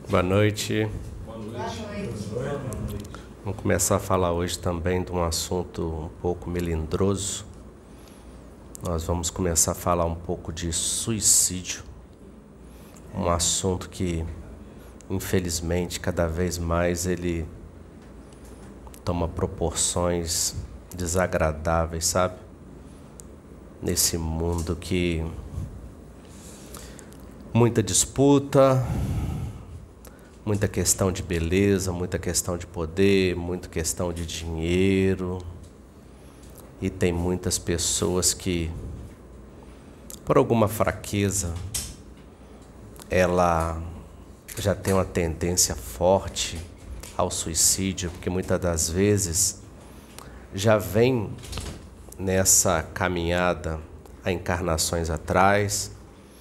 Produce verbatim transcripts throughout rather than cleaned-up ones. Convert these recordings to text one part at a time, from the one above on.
Boa noite. Boa noite. Boa noite. Vamos começar a falar hoje também de um assunto um pouco melindroso. Nós vamos começar a falar um pouco de suicídio. Um assunto que, infelizmente, cada vez mais ele toma proporções desagradáveis, sabe? Nesse mundo que muita disputa, muita questão de beleza, muita questão de poder, muita questão de dinheiro. E tem muitas pessoas que, por alguma fraqueza, ela já tem uma tendência forte ao suicídio, porque muitas das vezes já vem nessa caminhada há encarnações atrás,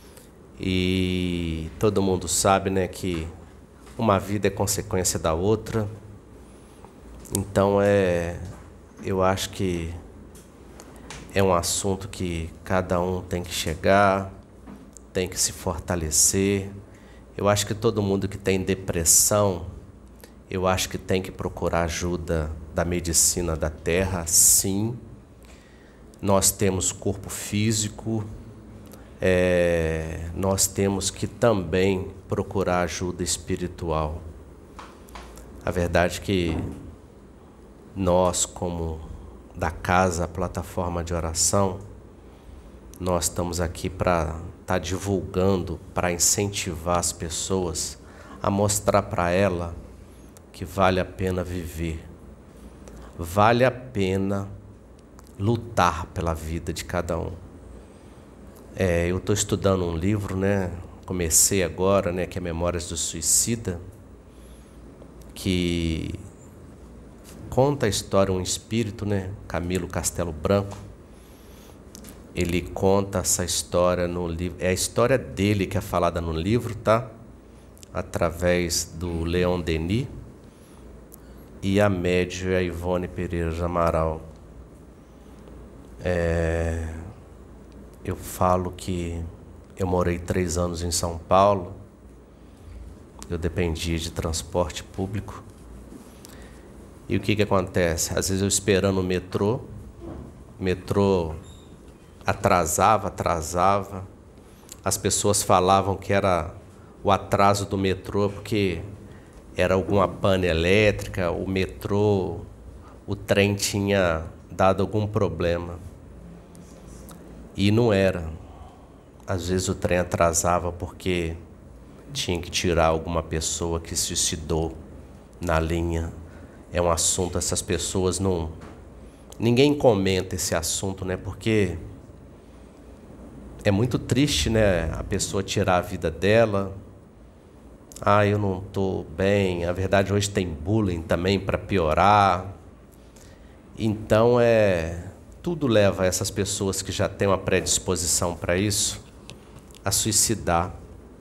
e todo mundo sabe, né, que uma vida é consequência da outra. Então é, eu acho que é um assunto que cada um tem que chegar, tem que se fortalecer. Eu acho que todo mundo que tem depressão, eu acho que tem que procurar ajuda da medicina da Terra, sim. Nós temos corpo físico, é, nós temos que também procurar ajuda espiritual. A verdade é que nós, como da casa, a plataforma de oração, nós estamos aqui para estar tá divulgando, para incentivar as pessoas a mostrar para ela que vale a pena viver, vale a pena lutar pela vida de cada um. É, eu estou estudando um livro, né? Comecei agora, né? Que é Memórias do Suicida, que conta a história de um espírito, né? Camilo Castelo Branco. Ele conta essa história no livro. É a história dele que é falada no livro, tá? Através do Leon Denis e a médium a Ivone Pereira de Amaral. É, eu falo que eu morei três anos em São Paulo, eu dependia de transporte público. E o que que acontece? Às vezes eu esperando o metrô, o metrô atrasava, atrasava, as pessoas falavam que era o atraso do metrô porque era alguma pane elétrica, o metrô, o trem tinha dado algum problema. E não era. Às vezes o trem atrasava porque tinha que tirar alguma pessoa que se suicidou na linha. É um assunto, essas pessoas não... Ninguém comenta esse assunto, né? Porque é muito triste, né? A pessoa tirar a vida dela. Ah, eu não estou bem. A verdade, hoje tem bullying também para piorar. Então, é... tudo leva essas pessoas que já têm uma predisposição para isso a suicidar.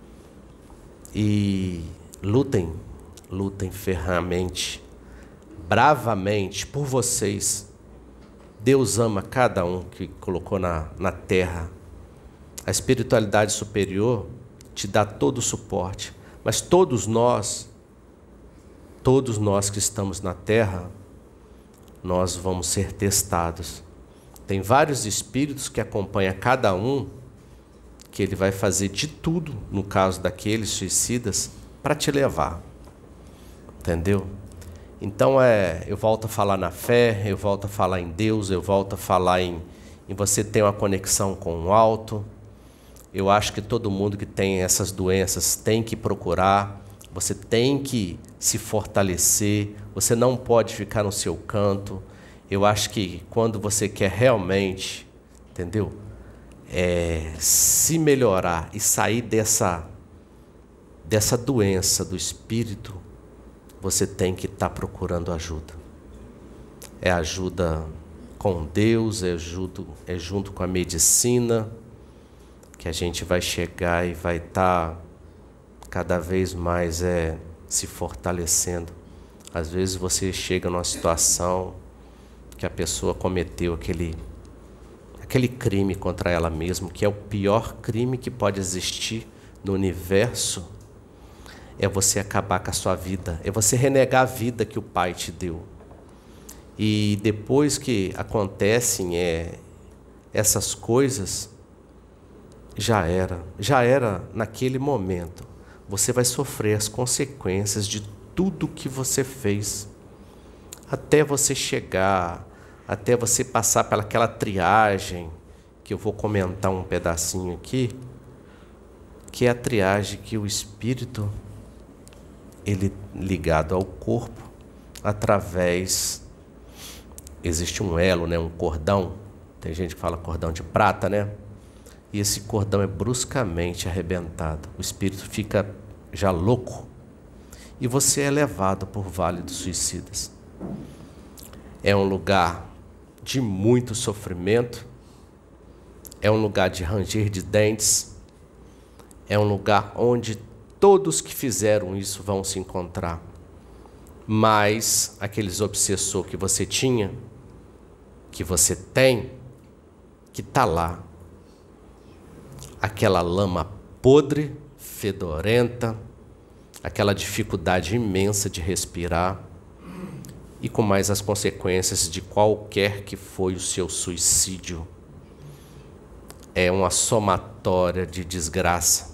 E lutem, lutem ferramente, bravamente por vocês. Deus ama cada um que colocou na, na terra. A espiritualidade superior te dá todo o suporte. Mas todos nós, todos nós que estamos na terra, nós vamos ser testados. Tem vários espíritos que acompanham cada um, que ele vai fazer de tudo, no caso daqueles suicidas, para te levar. Entendeu? Então, é, eu volto a falar na fé, eu volto a falar em Deus, eu volto a falar em, em você ter uma conexão com o alto. Eu acho que todo mundo que tem essas doenças tem que procurar, você tem que se fortalecer, você não pode ficar no seu canto. Eu acho que quando você quer realmente, entendeu? É, se melhorar e sair dessa, dessa doença do espírito, você tem que estar procurando ajuda. É ajuda com Deus, é junto, é junto com a medicina, que a gente vai chegar e vai estar cada vez mais é, se fortalecendo. Às vezes você chega numa situação que a pessoa cometeu aquele, aquele crime contra ela mesma, que é o pior crime que pode existir no universo, é você acabar com a sua vida, é você renegar a vida que o Pai te deu. E depois que acontecem é, essas coisas, já era, já era naquele momento. Você vai sofrer as consequências de tudo que você fez, até você chegar, até você passar pelaquela triagem, que eu vou comentar um pedacinho aqui, que é a triagem que o espírito, ele ligado ao corpo, através, existe um elo, né, um cordão, tem gente que fala cordão de prata, né? E esse cordão é bruscamente arrebentado. O espírito fica já louco. E você é levado por Vale dos Suicidas. É um lugar de muito sofrimento. É um lugar de ranger de dentes. É um lugar onde todos que fizeram isso vão se encontrar. Mas aqueles obsessores que você tinha, que você tem, que está lá. Aquela lama podre, fedorenta, aquela dificuldade imensa de respirar, e com mais as consequências de qualquer que foi o seu suicídio. É uma somatória de desgraça.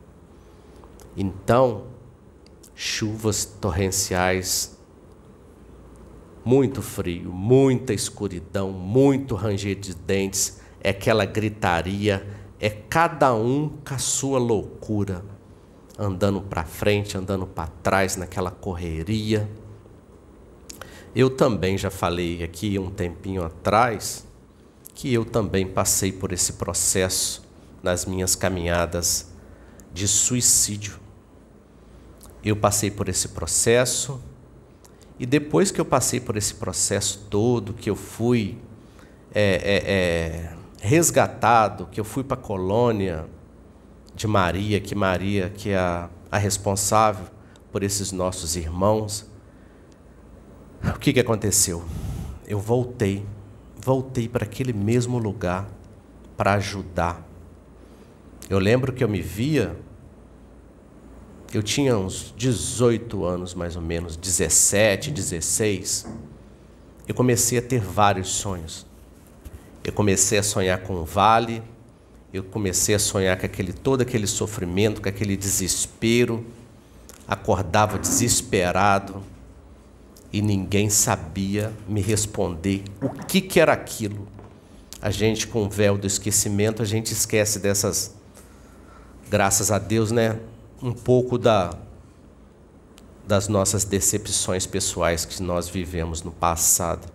Então, chuvas torrenciais, muito frio, muita escuridão, muito ranger de dentes, é aquela gritaria, é cada um com a sua loucura, andando para frente, andando para trás, naquela correria. Eu também já falei aqui um tempinho atrás, que eu também passei por esse processo nas minhas caminhadas de suicídio. Eu passei por esse processo, e depois que eu passei por esse processo todo, que eu fui é, é, é, resgatado, que eu fui para a colônia de Maria, que Maria que é a, a responsável por esses nossos irmãos, o que, que aconteceu? Eu voltei, voltei para aquele mesmo lugar para ajudar. Eu lembro que eu me via, eu tinha uns dezoito anos mais ou menos, dezessete, dezesseis, eu comecei a ter vários sonhos. Eu comecei a sonhar com o vale, eu comecei a sonhar com aquele, todo aquele sofrimento, com aquele desespero, acordava desesperado e ninguém sabia me responder o que, que era aquilo. A gente, com o véu do esquecimento, a gente esquece dessas, graças a Deus, né? Um pouco da, das nossas decepções pessoais que nós vivemos no passado.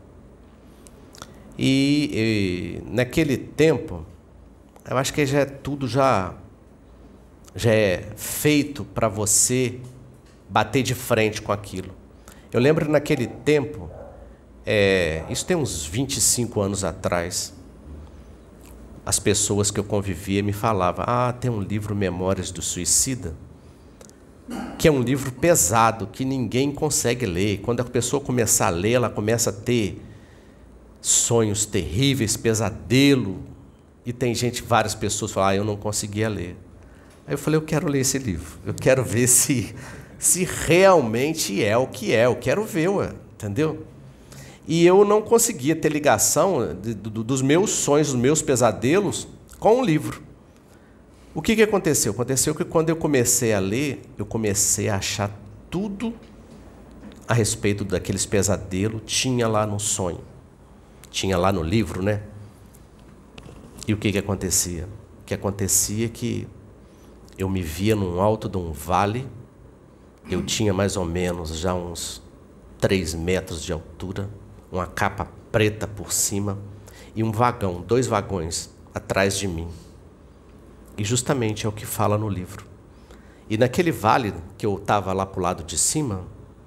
E, e naquele tempo, eu acho que já é tudo já, já é feito para você bater de frente com aquilo. Eu lembro que naquele tempo, é, isso tem uns vinte e cinco anos atrás, as pessoas que eu convivia me falavam, ah, tem um livro Memórias do Suicida, que é um livro pesado, que ninguém consegue ler. Quando a pessoa começar a ler, ela começa a ter sonhos terríveis, pesadelo. E tem gente, várias pessoas falam, ah, eu não conseguia ler. Aí eu falei, eu quero ler esse livro. Eu quero ver se, se realmente é o que é. Eu quero ver, ué, entendeu? E eu não conseguia ter ligação de, de, dos meus sonhos, dos meus pesadelos com o livro. O que, que aconteceu? Aconteceu que quando eu comecei a ler, eu comecei a achar tudo a respeito daqueles pesadelos, tinha lá no sonho, tinha lá no livro, né? E o que, que acontecia? O que acontecia é que eu me via num alto de um vale, eu tinha mais ou menos já uns três metros de altura, uma capa preta por cima e um vagão, dois vagões atrás de mim. E justamente é o que fala no livro. E naquele vale que eu estava lá para o lado de cima,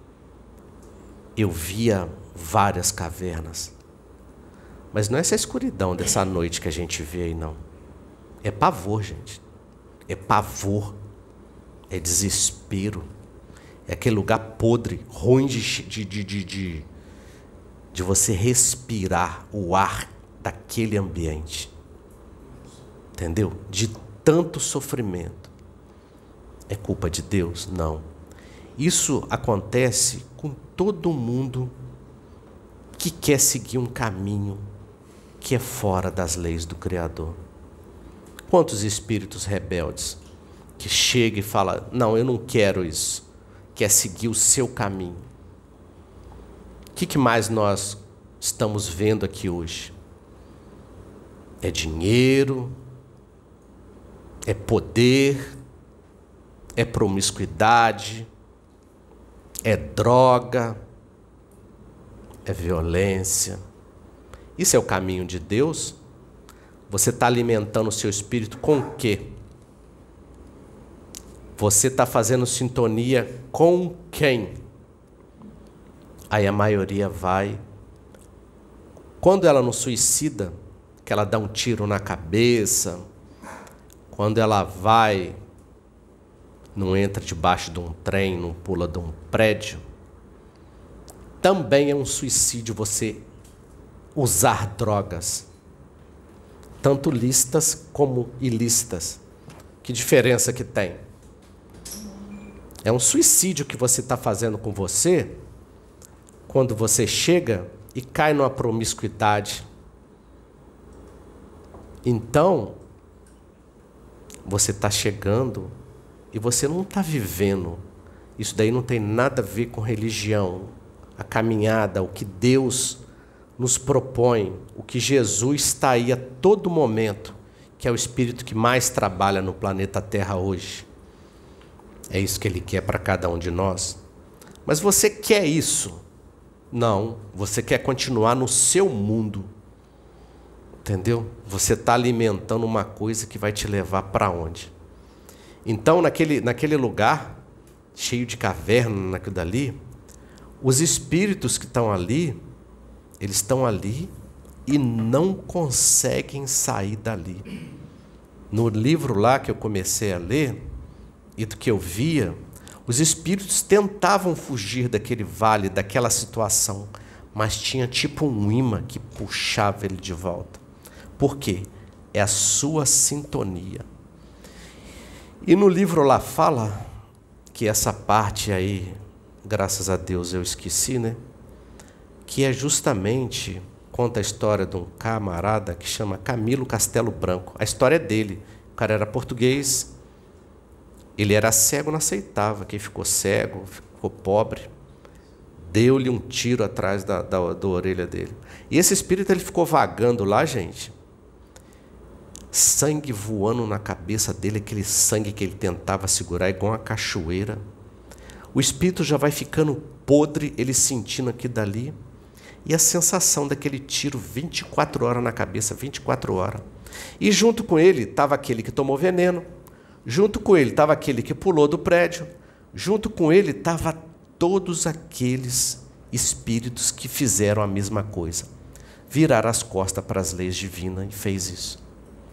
eu via várias cavernas. Mas não é essa escuridão dessa noite que a gente vê aí, não. É pavor, gente. É pavor. É desespero. É aquele lugar podre, ruim de, de, de, de, de, de você respirar o ar daquele ambiente. Entendeu? De tanto sofrimento. É culpa de Deus? Não. Isso acontece com todo mundo que quer seguir um caminho que é fora das leis do Criador. Quantos espíritos rebeldes que chegam e falam, não, eu não quero isso, quer seguir o seu caminho. O que, que mais nós estamos vendo aqui hoje? É dinheiro, é poder, é promiscuidade, é droga, é violência. Isso é o caminho de Deus? Você está alimentando o seu espírito com o quê? Você está fazendo sintonia com quem? Aí a maioria vai. Quando ela não suicida, que ela dá um tiro na cabeça, quando ela vai, não entra debaixo de um trem, não pula de um prédio, também é um suicídio você usar drogas, tanto lícitas como ilícitas. Que diferença que tem? É um suicídio que você está fazendo com você quando você chega e cai numa promiscuidade. Então, você está chegando e você não está vivendo. Isso daí não tem nada a ver com religião, a caminhada, o que Deus nos propõe, o que Jesus está aí a todo momento, que é o Espírito que mais trabalha no planeta Terra hoje. É isso que Ele quer para cada um de nós. Mas você quer isso? Não, você quer continuar no seu mundo. Entendeu? Você está alimentando uma coisa que vai te levar para onde? Então, naquele, naquele lugar, cheio de caverna, naquilo dali, os espíritos que estão ali, eles estão ali e não conseguem sair dali. No livro lá que eu comecei a ler, e do que eu via, os espíritos tentavam fugir daquele vale, daquela situação, mas tinha tipo um imã que puxava ele de volta. Por quê? É a sua sintonia. E no livro lá fala que essa parte aí, graças a Deus eu esqueci, né? Que é justamente, conta a história de um camarada que chama Camilo Castelo Branco. A história é dele. O cara era português, ele era cego, não aceitava. Quem ficou cego, ficou pobre, deu-lhe um tiro atrás da, da, da orelha dele. E esse espírito ele ficou vagando lá, gente. Sangue voando na cabeça dele, aquele sangue que ele tentava segurar, igual uma cachoeira. O espírito já vai ficando podre, ele sentindo aqui dali. E a sensação daquele tiro vinte e quatro horas na cabeça, vinte e quatro horas. E junto com ele estava aquele que tomou veneno, junto com ele estava aquele que pulou do prédio, junto com ele estavam todos aqueles espíritos que fizeram a mesma coisa. Viraram as costas para as leis divinas e fez isso.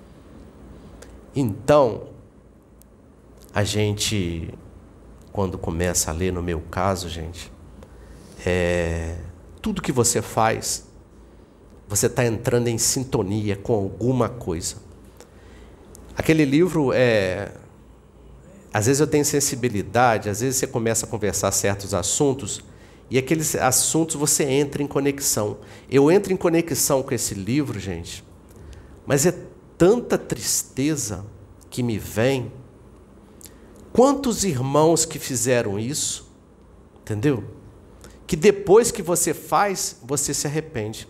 Então, a gente, quando começa a ler, no meu caso, gente, é, tudo que você faz, você está entrando em sintonia com alguma coisa. Aquele livro é... Às vezes eu tenho sensibilidade, às vezes você começa a conversar certos assuntos e aqueles assuntos você entra em conexão. Eu entro em conexão com esse livro, gente, mas é tanta tristeza que me vem. Quantos irmãos que fizeram isso, entendeu? Que depois que você faz, você se arrepende.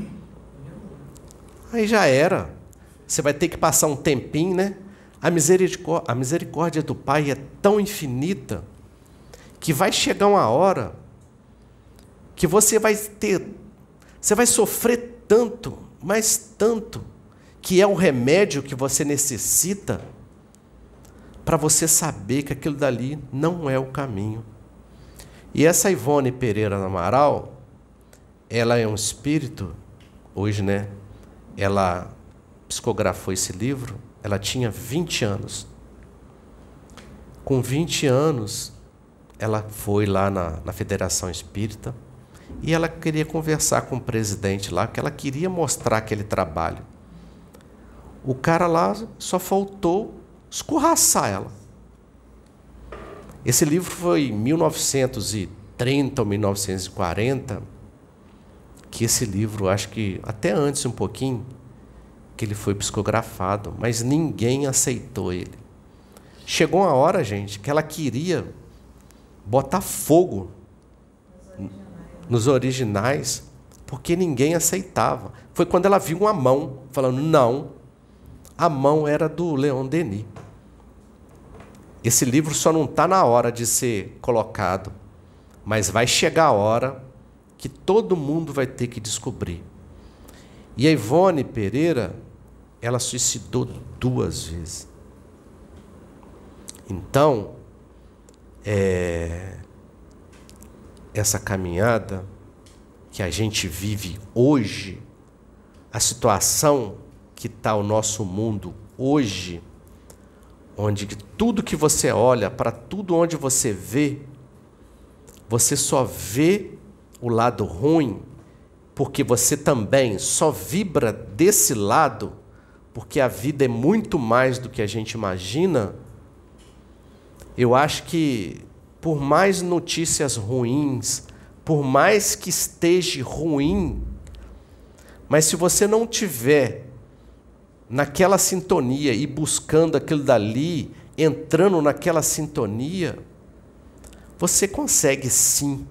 Aí já era. Você vai ter que passar um tempinho, né? A misericórdia, a misericórdia do Pai é tão infinita que vai chegar uma hora que você vai ter, você vai sofrer tanto, mas tanto, que é o remédio que você necessita para você saber que aquilo dali não é o caminho. E essa Ivone Pereira Amaral, ela é um espírito, hoje, né? Ela psicografou esse livro, ela tinha vinte anos. Com vinte anos, ela foi lá na, na Federação Espírita e ela queria conversar com o presidente lá, que ela queria mostrar aquele trabalho. O cara lá só faltou escorraçar ela. Esse livro foi em mil novecentos e trinta ou mil novecentos e quarenta, que esse livro, acho que até antes um pouquinho, que ele foi psicografado, mas ninguém aceitou ele. Chegou uma hora, gente, que ela queria botar fogo nos originais, porque ninguém aceitava. Foi quando ela viu uma mão, falando, não, a mão era do Leon Denis. Esse livro só não está na hora de ser colocado, mas vai chegar a hora que todo mundo vai ter que descobrir. E a Ivone Pereira, ela suicidou duas vezes. Então, é, essa caminhada que a gente vive hoje, a situação que está o nosso mundo hoje, onde tudo que você olha, para tudo onde você vê, você só vê o lado ruim, porque você também só vibra desse lado, porque a vida é muito mais do que a gente imagina. Eu acho que, por mais notícias ruins, por mais que esteja ruim, mas se você não tiver naquela sintonia e buscando aquilo dali, entrando naquela sintonia, você consegue sim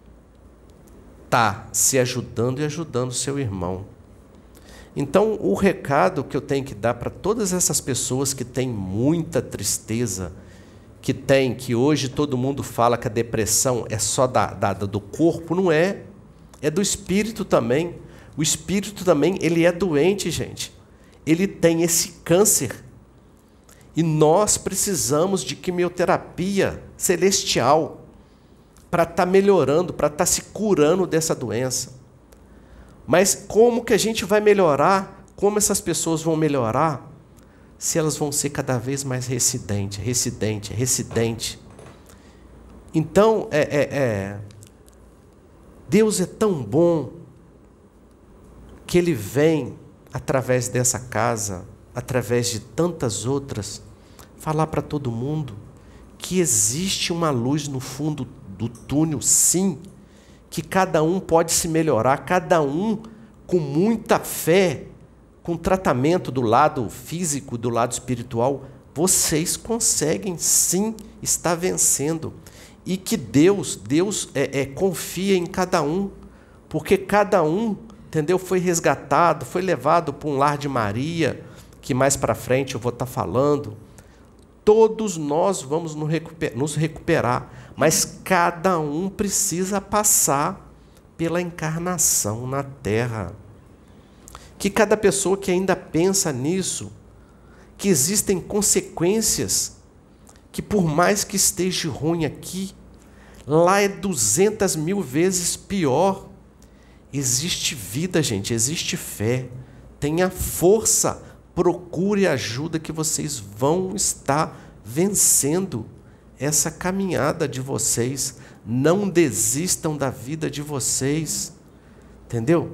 estar se ajudando e ajudando o seu irmão. Então, o recado que eu tenho que dar para todas essas pessoas que têm muita tristeza, que tem, que hoje todo mundo fala que a depressão é só da, da, do corpo, não é. É do espírito também. O espírito também, ele é doente, gente. Ele tem esse câncer. E nós precisamos de quimioterapia celestial para estar melhorando, para estar se curando dessa doença. Mas como que a gente vai melhorar? Como essas pessoas vão melhorar? Se elas vão ser cada vez mais residente, residente, residente. Então, é, é, é, Deus é tão bom que Ele vem, através dessa casa, através de tantas outras, falar para todo mundo que existe uma luz no fundo do túnel, sim, que cada um pode se melhorar, cada um com muita fé, com tratamento do lado físico, do lado espiritual, vocês conseguem sim estar vencendo. E que Deus, Deus é, é, confia em cada um, porque cada um, entendeu, foi resgatado, foi levado para um lar de Maria, que mais para frente eu vou estar falando. Todos nós vamos nos recuperar, mas cada um precisa passar pela encarnação na Terra. Que cada pessoa que ainda pensa nisso, que existem consequências, que por mais que esteja ruim aqui, lá é duzentas mil vezes pior. Existe vida, gente, existe fé. Tenha força, procure ajuda que vocês vão estar vencendo essa caminhada de vocês. Não desistam da vida de vocês, entendeu?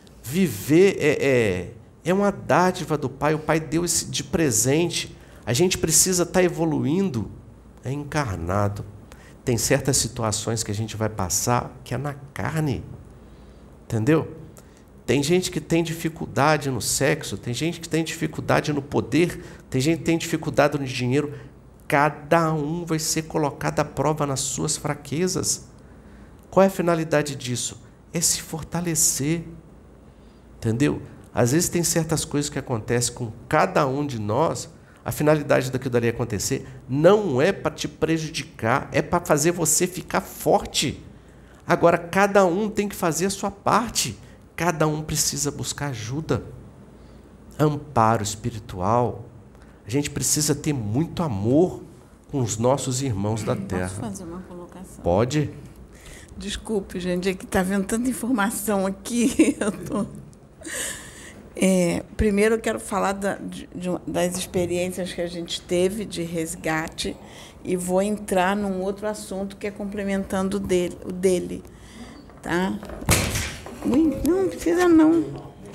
Viver é, é, é uma dádiva do Pai, o Pai deu esse de presente. A gente precisa estar evoluindo, é encarnado. Tem certas situações que a gente vai passar que é na carne, entendeu? Tem gente que tem dificuldade no sexo, tem gente que tem dificuldade no poder, tem gente que tem dificuldade no dinheiro. Cada um vai ser colocado à prova nas suas fraquezas. Qual é a finalidade disso? É se fortalecer. Entendeu? Às vezes tem certas coisas que acontecem com cada um de nós, a finalidade daquilo dali acontecer não é para te prejudicar, é para fazer você ficar forte. Agora, cada um tem que fazer a sua parte, cada um precisa buscar ajuda, amparo espiritual. A gente precisa ter muito amor com os nossos irmãos da Terra. Posso fazer uma colocação? Pode. Desculpe, gente, é que está vendo tanta informação aqui. Eu tô... é, primeiro, eu quero falar da, de, de, das experiências que a gente teve de resgate e vou entrar num outro assunto que é complementando o dele. O dele, tá? Ui, não, não precisa não.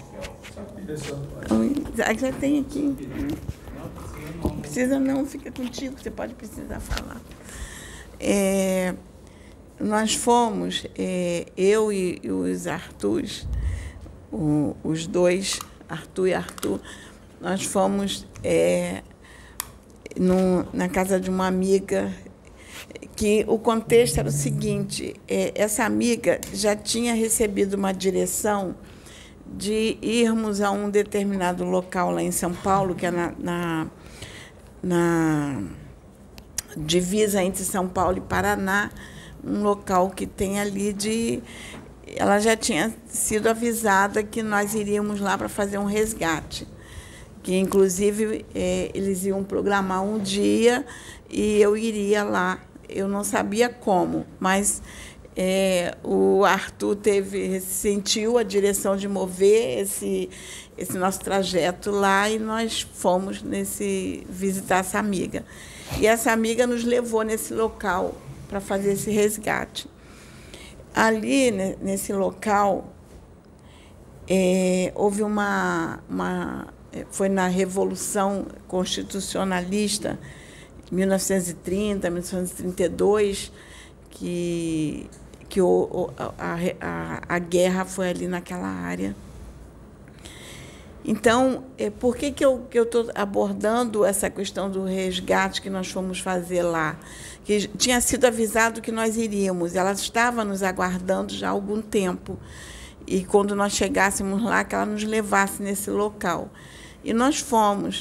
Já tem aqui. Não precisa não, fica contigo, você pode precisar falar. é, nós fomos, é, eu e, e os Arturs, o, os dois, Arthur e Arthur, nós fomos é, no, na casa de uma amiga, que o contexto era o seguinte, é, essa amiga já tinha recebido uma direção de irmos a um determinado local lá em São Paulo, que é na, na, na divisa entre São Paulo e Paraná, um local que tem ali de... Ela já tinha sido avisada que nós iríamos lá para fazer um resgate, que, inclusive, é, eles iam programar um dia e eu iria lá. Eu não sabia como, mas é, o Arthur teve, sentiu a direção de mover esse, esse nosso trajeto lá e nós fomos nesse, visitar essa amiga. E essa amiga nos levou nesse local para fazer esse resgate. Ali, nesse local, é, houve uma, uma... Foi na Revolução Constitucionalista, mil novecentos e trinta, mil novecentos e trinta e dois, que, que o, a, a, a guerra foi ali naquela área. Então, é, por que, que eu que eu estou abordando essa questão do resgate que nós fomos fazer lá? Que tinha sido avisado que nós iríamos, ela estava nos aguardando já há algum tempo, e quando nós chegássemos lá, que ela nos levasse nesse local. E nós fomos.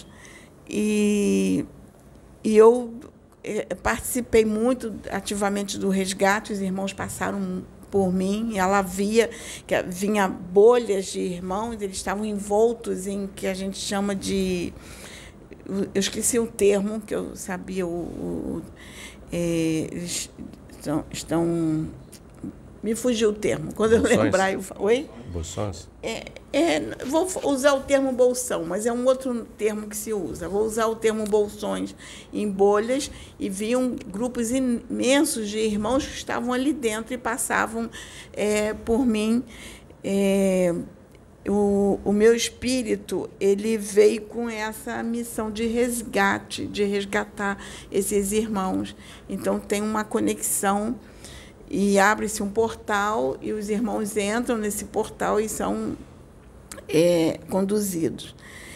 E, e eu participei muito ativamente do resgate, os irmãos passaram por mim, e ela via que vinha bolhas de irmãos, eles estavam envoltos em que a gente chama de... Eu esqueci o termo, que eu sabia, o, o, é, eles estão, estão... Me fugiu o termo. Quando eu Bolsões. lembrar, eu falo... Oi? Bolsões? É, é, vou usar o termo bolsão, mas é um outro termo que se usa. Vou usar o termo bolsões em bolhas, e viam grupos imensos de irmãos que estavam ali dentro e passavam é, por mim. É, o, o meu espírito, ele veio com essa missão de resgate, de resgatar esses irmãos. Então, tem uma conexão. E abre-se um portal e os irmãos entram nesse portal e são é, conduzidos.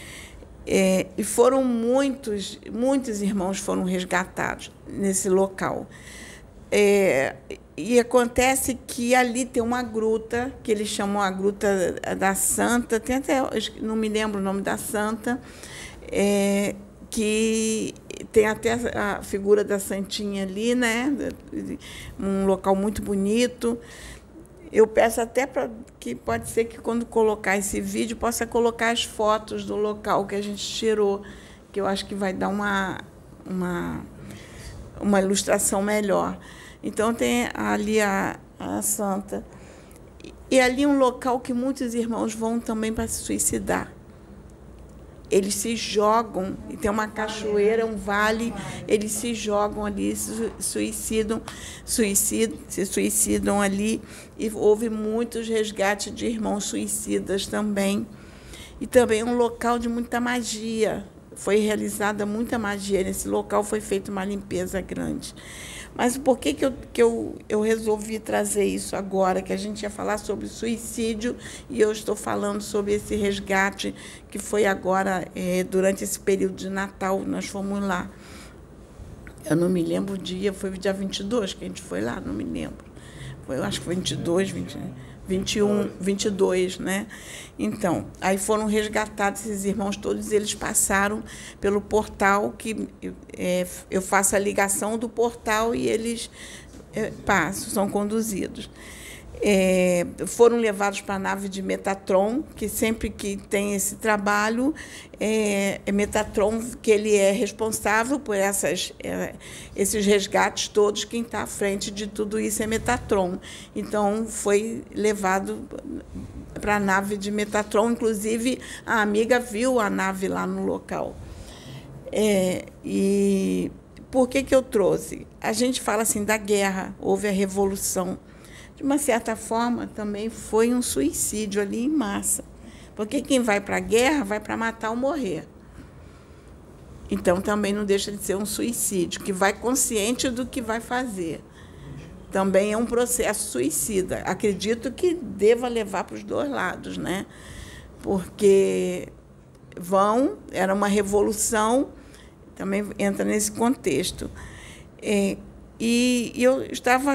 É, e foram muitos, muitos irmãos foram resgatados nesse local. É, e acontece que ali tem uma gruta, que eles chamam a Gruta da Santa, tem até, não me lembro o nome da santa, é, que tem até a figura da Santinha ali, né? Um local muito bonito. Eu peço até para que pode ser que, quando colocar esse vídeo, possa colocar as fotos do local que a gente tirou, que eu acho que vai dar uma, uma, uma ilustração melhor. Então, tem ali a, a Santa. E ali um local que muitos irmãos vão também para se suicidar. Eles se jogam, e tem uma cachoeira, um vale, eles se jogam ali, se suicidam, suicidam, se suicidam ali, e houve muitos resgates de irmãos suicidas também. E também um local de muita magia, foi realizada muita magia nesse local, foi feita uma limpeza grande. Mas por que, que, eu, que eu, eu resolvi trazer isso agora, que a gente ia falar sobre suicídio, e eu estou falando sobre esse resgate que foi agora, é, durante esse período de Natal, nós fomos lá. Eu não me lembro o dia, foi o dia vinte e dois que a gente foi lá, não me lembro. Foi, eu acho que foi vinte e dois, vinte, vinte e um, vinte e dois, né? Então, aí foram resgatados esses irmãos todos, eles passaram pelo portal, que é, eu faço a ligação do portal e eles é, passam, são conduzidos. É, foram levados para a nave de Metatron, que sempre que tem esse trabalho, é, é Metatron que ele é responsável por essas, é, esses resgates todos, quem está à frente de tudo isso é Metatron. Então, foi levado para a nave de Metatron, inclusive a amiga viu a nave lá no local. É, e por que, que eu trouxe? A gente fala assim da guerra, houve a revolução. De uma certa forma, também foi um suicídio ali em massa. Porque quem vai para a guerra vai para matar ou morrer. Então, também não deixa de ser um suicídio, que vai consciente do que vai fazer. Também é um processo suicida. Acredito que deva levar para os dois lados, né? Porque vão, era uma revolução, também entra nesse contexto. É, e eu estava...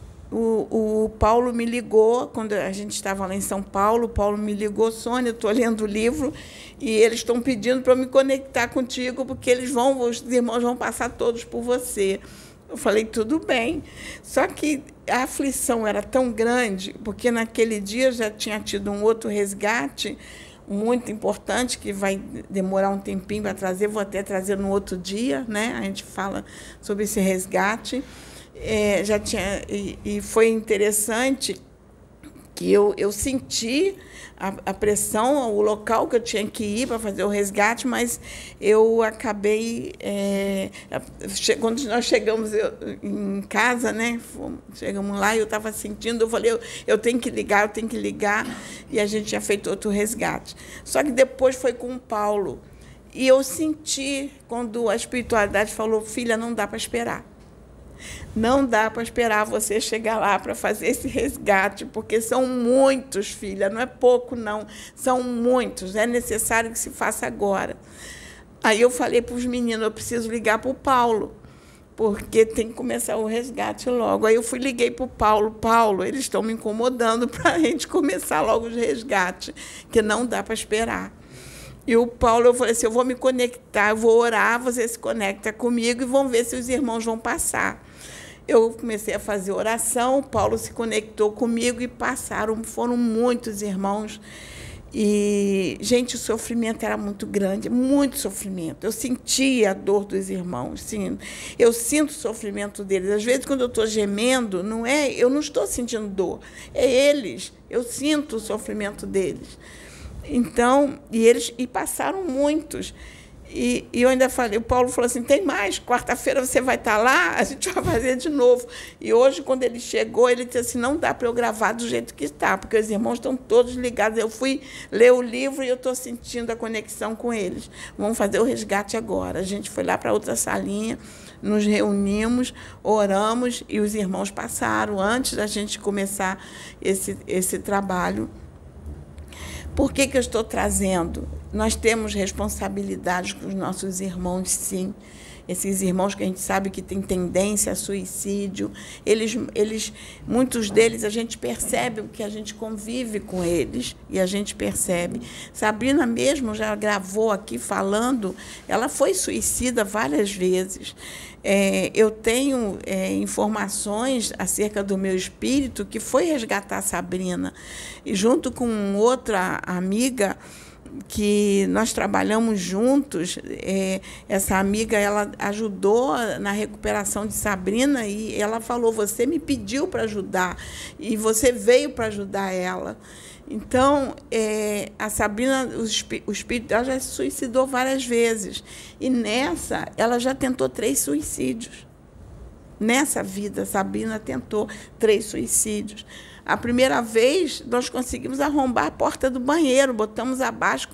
O, o Paulo me ligou, quando a gente estava lá em São Paulo, o Paulo me ligou, Sônia, eu estou lendo o livro e eles estão pedindo para eu me conectar contigo, porque eles vão, os irmãos vão passar todos por você. Eu falei, tudo bem. Só que a aflição era tão grande, porque naquele dia já tinha tido um outro resgate muito importante, que vai demorar um tempinho para trazer, vou até trazer no outro dia, né? A gente fala sobre esse resgate. É, já tinha, e, e foi interessante que eu, eu senti a, a pressão, o local que eu tinha que ir para fazer o resgate, mas eu acabei... É, quando nós chegamos eu, em casa, né, chegamos lá e eu estava sentindo, eu falei, eu, eu tenho que ligar, eu tenho que ligar, e a gente tinha feito outro resgate. Só que depois foi com o Paulo, e eu senti, quando a espiritualidade falou, filha, não dá para esperar. Não dá para esperar você chegar lá para fazer esse resgate, porque são muitos, filha, não é pouco, não. São muitos, é necessário que se faça agora. Aí eu falei para os meninos, eu preciso ligar para o Paulo, porque tem que começar o resgate logo. Aí eu fui liguei para o Paulo, Paulo, eles estão me incomodando para a gente começar logo o resgate, que não dá para esperar. E o Paulo, eu falei assim, eu vou me conectar, eu vou orar, você se conecta comigo e vão ver se os irmãos vão passar. Eu comecei a fazer oração, o Paulo se conectou comigo e passaram, foram muitos irmãos. E, gente, o sofrimento era muito grande, muito sofrimento. Eu sentia a dor dos irmãos, sim. Eu sinto o sofrimento deles. Às vezes, quando eu estou gemendo, não é, eu não estou sentindo dor, é eles. Eu sinto o sofrimento deles. Então, e eles e passaram muitos. E, e eu ainda falei, o Paulo falou assim, tem mais, quarta-feira você vai estar lá, a gente vai fazer de novo. E hoje, quando ele chegou, ele disse assim, não dá para eu gravar do jeito que está, porque os irmãos estão todos ligados. Eu fui ler o livro e eu estou sentindo a conexão com eles. Vamos fazer o resgate agora. A gente foi lá para outra salinha, nos reunimos, oramos, e os irmãos passaram antes da gente começar esse, esse trabalho. Por que que eu estou trazendo? Nós temos responsabilidades com os nossos irmãos, sim. Esses irmãos que a gente sabe que têm tendência a suicídio, eles, eles, muitos deles a gente percebe que a gente convive com eles, e a gente percebe. Sabrina mesmo já gravou aqui falando, ela foi suicida várias vezes. É, eu tenho é, informações acerca do meu espírito que foi resgatar a Sabrina. E junto com outra amiga, que nós trabalhamos juntos, é, essa amiga ela ajudou na recuperação de Sabrina e ela falou, você me pediu para ajudar e você veio para ajudar ela. Então, é, a Sabrina, o, o espírito dela já se suicidou várias vezes. E nessa, ela já tentou três suicídios. Nessa vida, a Sabrina tentou três suicídios. A primeira vez, nós conseguimos arrombar a porta do banheiro, botamos abaixo,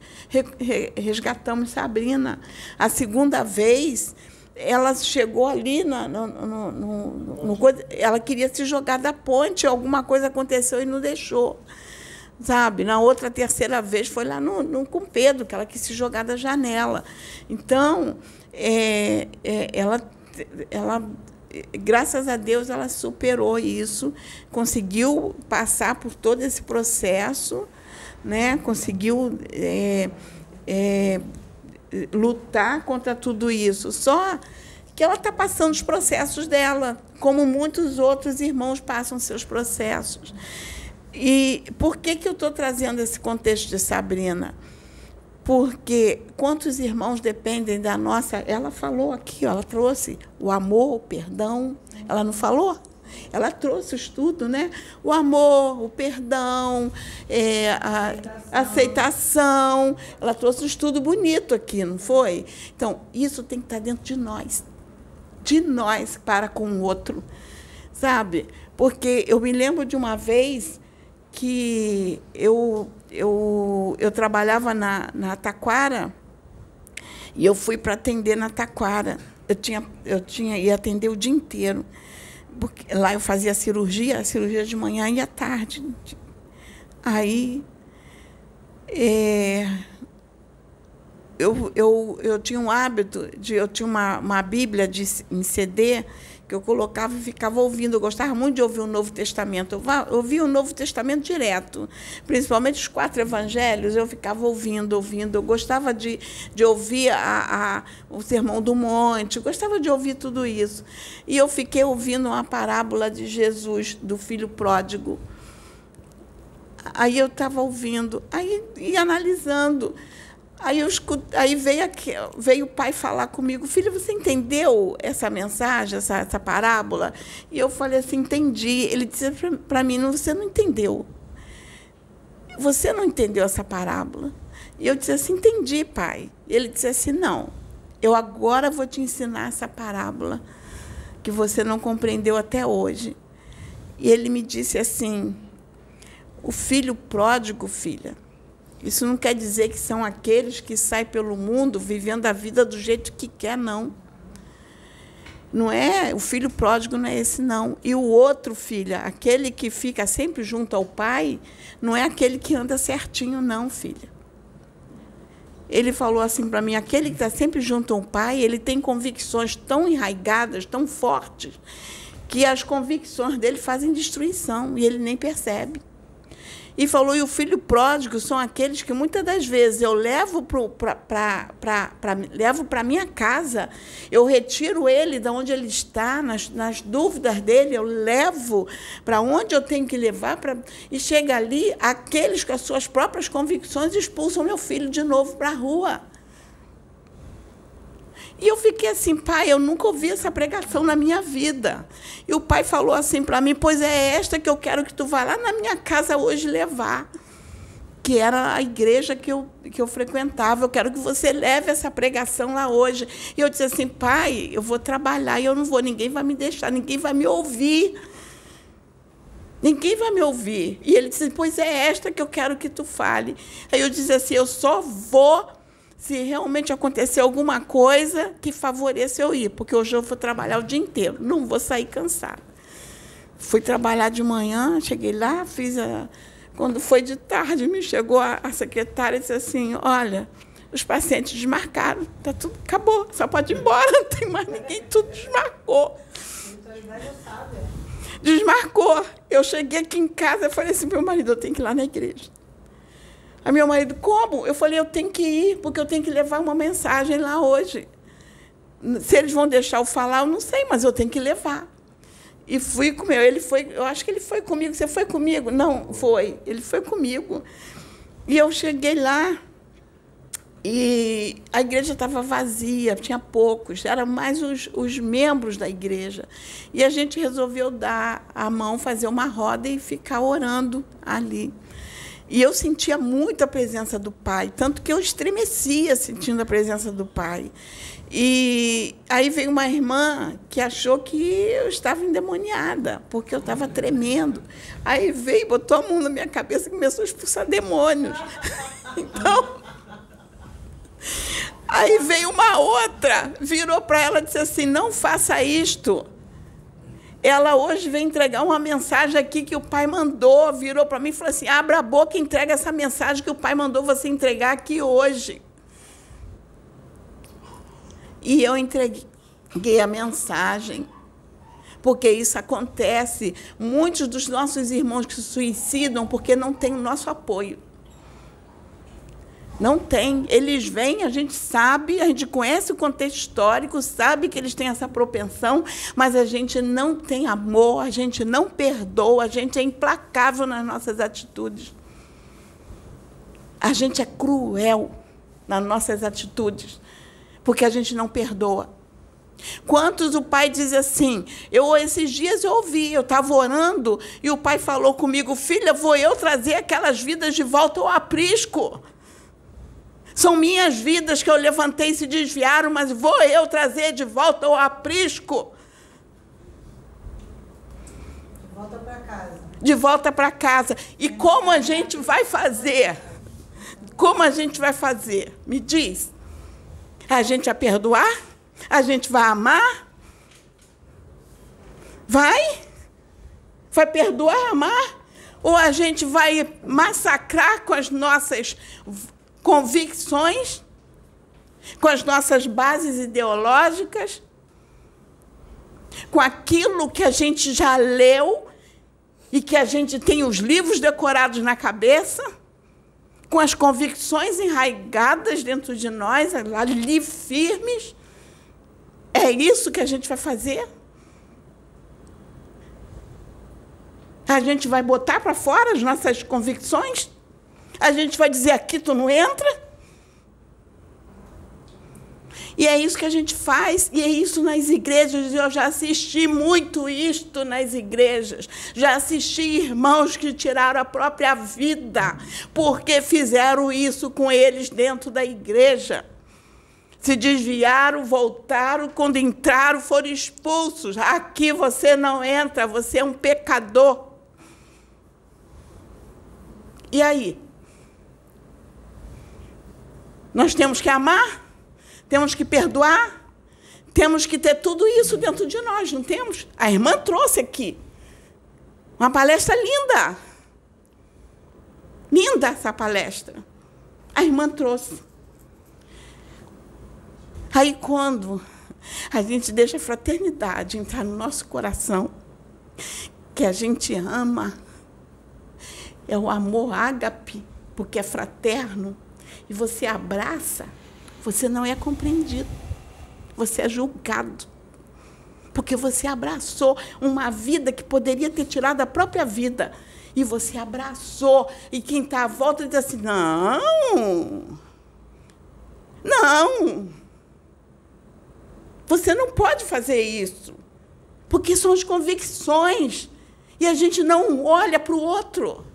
resgatamos Sabrina. A segunda vez, ela chegou ali, no, no, no, no, no, ela queria se jogar da ponte, alguma coisa aconteceu e não deixou. Sabe? Na outra, terceira vez, foi lá no, no, com Pedro, que ela quis se jogar da janela. Então, é, é, ela, ela, graças a Deus, ela superou isso, conseguiu passar por todo esse processo, né? Conseguiu é, é, lutar contra tudo isso. Só que ela está passando os processos dela, como muitos outros irmãos passam seus processos. E por que que eu estou trazendo esse contexto de Sabrina? Porque quantos irmãos dependem da nossa... Ela falou aqui, ó, ela trouxe o amor, o perdão. Ela não falou? Ela trouxe o estudo, né? O amor, o perdão, é, a aceitação. a aceitação. Ela trouxe um estudo bonito aqui, não foi? Então, isso tem que estar dentro de nós. De nós para com o outro. Sabe? Porque eu me lembro de uma vez que eu, eu, eu trabalhava na, na Taquara E eu fui para atender na Taquara. Eu, tinha, eu tinha, ia atender o dia inteiro. Porque lá eu fazia cirurgia, a cirurgia de manhã e à tarde. Aí, é, eu, eu, eu tinha um hábito, de, eu tinha uma, uma Bíblia de, em C D, que eu colocava e ficava ouvindo. Eu gostava muito de ouvir o Novo Testamento. Eu ouvia o Novo Testamento direto, principalmente os quatro evangelhos, eu ficava ouvindo, ouvindo. Eu gostava de, de ouvir a, a, o Sermão do Monte, eu gostava de ouvir tudo isso. E eu fiquei ouvindo uma parábola de Jesus, do filho pródigo. Aí eu estava ouvindo, aí, e analisando. Aí, eu escuto, aí veio, aqui, veio o pai falar comigo, filho, você entendeu essa mensagem, essa, essa parábola? E eu falei assim, entendi. Ele disse para mim, você não entendeu. Você não entendeu essa parábola? E eu disse assim, entendi, pai. Ele disse assim, não, eu agora vou te ensinar essa parábola que você não compreendeu até hoje. E ele me disse assim, o filho pródigo, filha, isso não quer dizer que são aqueles que saem pelo mundo vivendo a vida do jeito que quer, não. Não é, o filho pródigo não é esse, não. E o outro, filha, aquele que fica sempre junto ao pai, não é aquele que anda certinho, não, filha. Ele falou assim para mim, aquele que está sempre junto ao pai, ele tem convicções tão enraigadas, tão fortes, que as convicções dele fazem destruição, e ele nem percebe. E falou, e o filho pródigo são aqueles que muitas das vezes eu levo para levo para minha casa, eu retiro ele de onde ele está, nas, nas dúvidas dele, eu levo para onde eu tenho que levar, pra, e chega ali, aqueles com as suas próprias convicções expulsam meu filho de novo para a rua. E eu fiquei assim, pai, eu nunca ouvi essa pregação na minha vida. E o pai falou assim para mim, pois é esta que eu quero que tu vá lá na minha casa hoje levar, que era a igreja que eu, que eu frequentava. Eu quero que você leve essa pregação lá hoje. E eu disse assim, pai, eu vou trabalhar e eu não vou, ninguém vai me deixar, ninguém vai me ouvir. Ninguém vai me ouvir. E ele disse, pois é esta que eu quero que tu fale. Aí eu disse assim, eu só vou se realmente acontecer alguma coisa que favoreça eu ir, porque hoje eu vou trabalhar o dia inteiro, não vou sair cansada. Fui trabalhar de manhã, cheguei lá, fiz a... Quando foi de tarde, me chegou a, a secretária e disse assim, olha, os pacientes desmarcaram, tá tudo, acabou, só pode ir embora, não tem mais ninguém, tudo desmarcou. Desmarcou. Eu cheguei aqui em casa e falei assim, meu marido, eu tenho que ir lá na igreja. Aí meu marido, como? Eu falei, eu tenho que ir, porque eu tenho que levar uma mensagem lá hoje. Se eles vão deixar eu falar, eu não sei, mas eu tenho que levar. E fui com ele, ele foi, eu acho que ele foi comigo. Você foi comigo? Não, foi. Ele foi comigo. E eu cheguei lá, e a igreja estava vazia, tinha poucos, eram mais os, os membros da igreja. E a gente resolveu dar a mão, fazer uma roda e ficar orando ali. E eu sentia muito a presença do pai, tanto que eu estremecia sentindo a presença do pai. E aí veio uma irmã que achou que eu estava endemoniada, porque eu estava tremendo. Aí veio, botou a mão na minha cabeça e começou a expulsar demônios. Então, aí veio uma outra, virou para ela e disse assim, não faça isto. Ela hoje veio entregar uma mensagem aqui que o pai mandou, virou para mim e falou assim, abra a boca e entrega essa mensagem que o pai mandou você entregar aqui hoje. E eu entreguei a mensagem, porque isso acontece. Muitos dos nossos irmãos que se suicidam porque não têm o nosso apoio. Não tem. Eles vêm, a gente sabe, a gente conhece o contexto histórico, sabe que eles têm essa propensão, mas a gente não tem amor, a gente não perdoa, a gente é implacável nas nossas atitudes. A gente é cruel nas nossas atitudes, porque a gente não perdoa. Quantos o pai diz assim, eu esses dias eu ouvi, eu estava orando, e o pai falou comigo, filha, vou eu trazer aquelas vidas de volta ao aprisco. São minhas vidas que eu levantei e se desviaram, mas vou eu trazer de volta ao aprisco. De volta para casa. De volta para casa. E como a gente vai fazer? Como a gente vai fazer? Me diz. A gente vai perdoar? A gente vai amar? Vai? Vai perdoar, amar? Ou a gente vai massacrar com as nossas convicções, com as nossas bases ideológicas, com aquilo que a gente já leu e que a gente tem os livros decorados na cabeça, com as convicções enraigadas dentro de nós, ali firmes? É isso que a gente vai fazer? A gente vai botar para fora as nossas convicções? A gente vai dizer, aqui tu não entra? E é isso que a gente faz, e é isso nas igrejas. Eu já assisti muito isto nas igrejas. Já assisti irmãos que tiraram a própria vida porque fizeram isso com eles dentro da igreja. Se desviaram, voltaram, quando entraram, foram expulsos. Aqui você não entra, você é um pecador. E aí? Nós temos que amar? Temos que perdoar? Temos que ter tudo isso dentro de nós, não temos? A irmã trouxe aqui uma palestra linda. Linda essa palestra. A irmã trouxe. Aí, quando a gente deixa a fraternidade entrar no nosso coração, que a gente ama, é o amor ágape, porque é fraterno, e você abraça, você não é compreendido, você é julgado, porque você abraçou uma vida que poderia ter tirado a própria vida, e você abraçou, e quem está à volta diz assim, não, não, você não pode fazer isso, porque são as convicções, e a gente não olha para o outro.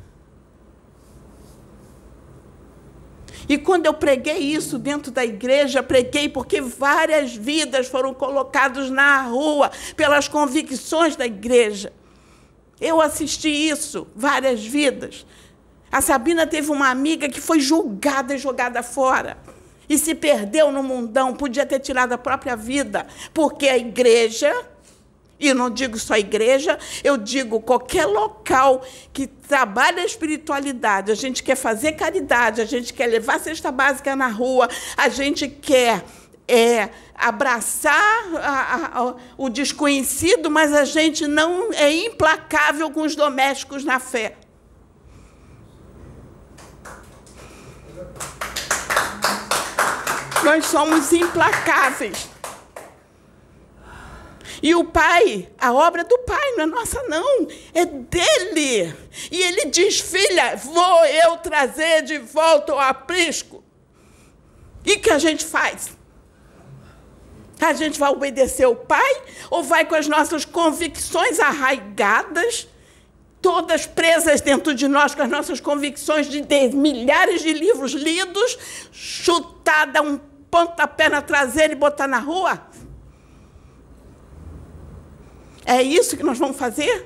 E quando eu preguei isso dentro da igreja, preguei porque várias vidas foram colocadas na rua pelas convicções da igreja. Eu assisti isso, várias vidas. A Sabina teve uma amiga que foi julgada e jogada fora. E se perdeu no mundão, podia ter tirado a própria vida, porque a igreja, e eu não digo só igreja, eu digo qualquer local que trabalha a espiritualidade, a gente quer fazer caridade, a gente quer levar a cesta básica na rua, a gente quer é, abraçar a, a, o desconhecido, mas a gente não é implacável com os domésticos na fé. Nós somos implacáveis. E o Pai, a obra do Pai, não é nossa, não, é dele. E ele diz, filha, vou eu trazer de volta o aprisco. E o que a gente faz? A gente vai obedecer o Pai ou vai com as nossas convicções arraigadas, todas presas dentro de nós, com as nossas convicções de, de milhares de livros lidos, chutada um pontapé na traseira e botar na rua? É isso que nós vamos fazer?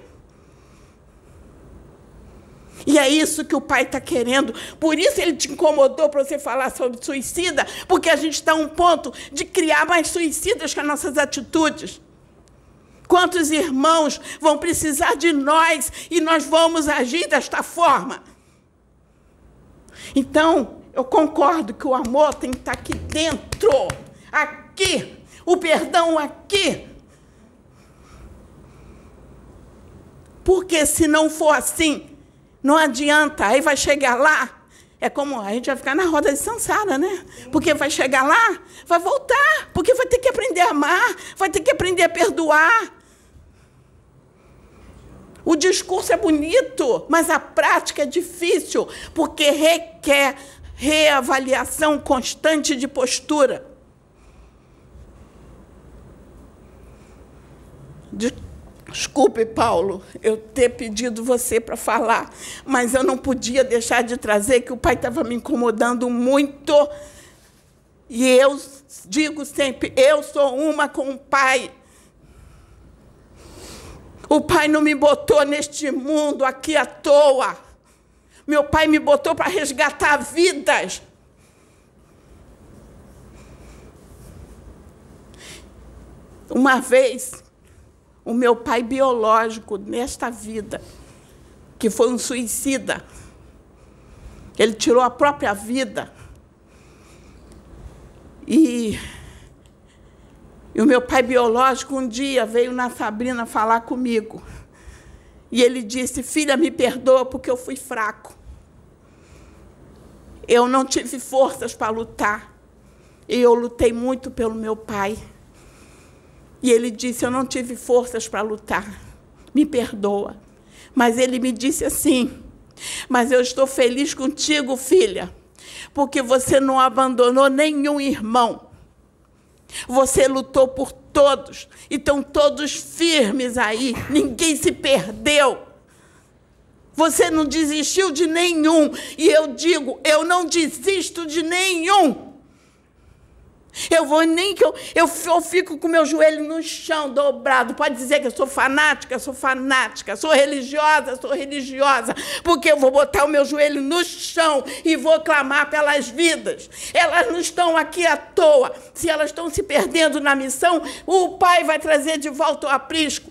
E é isso que o Pai está querendo. Por isso ele te incomodou para você falar sobre suicida, porque a gente está a um ponto de criar mais suicidas com as nossas atitudes. Quantos irmãos vão precisar de nós e nós vamos agir desta forma? Então, eu concordo que o amor tem que estar aqui dentro, aqui, o perdão aqui. Porque se não for assim, não adianta, aí vai chegar lá, é como a gente vai ficar na roda de Sansara, né? Porque vai chegar lá, vai voltar, porque vai ter que aprender a amar, vai ter que aprender a perdoar. O discurso é bonito, mas a prática é difícil, porque requer reavaliação constante de postura. De Desculpe, Paulo, eu ter pedido você para falar, mas eu não podia deixar de trazer que o Pai estava me incomodando muito. E eu digo sempre, eu sou uma com o Pai. O Pai não me botou neste mundo aqui à toa. Meu Pai me botou para resgatar vidas. Uma vez, o meu pai biológico, nesta vida, que foi um suicida, ele tirou a própria vida. E, e o meu pai biológico, um dia, veio na Sabrina falar comigo. E ele disse, filha, me perdoa porque eu fui fraco. Eu não tive forças para lutar. E eu lutei muito pelo meu pai. E ele disse, eu não tive forças para lutar. Me perdoa. Mas ele me disse assim, mas eu estou feliz contigo, filha, porque você não abandonou nenhum irmão. Você lutou por todos, e estão todos firmes aí, ninguém se perdeu. Você não desistiu de nenhum, e eu digo, eu não desisto de nenhum. Eu vou nem que eu, eu, eu fico com meu joelho no chão, dobrado. Pode dizer que eu sou fanática, sou fanática, sou religiosa, sou religiosa, porque eu vou botar o meu joelho no chão e vou clamar pelas vidas. Elas não estão aqui à toa. Se elas estão se perdendo na missão, o Pai vai trazer de volta o aprisco.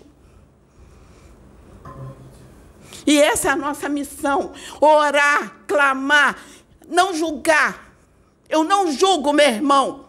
E essa é a nossa missão, orar, clamar, não julgar. Eu não julgo meu irmão.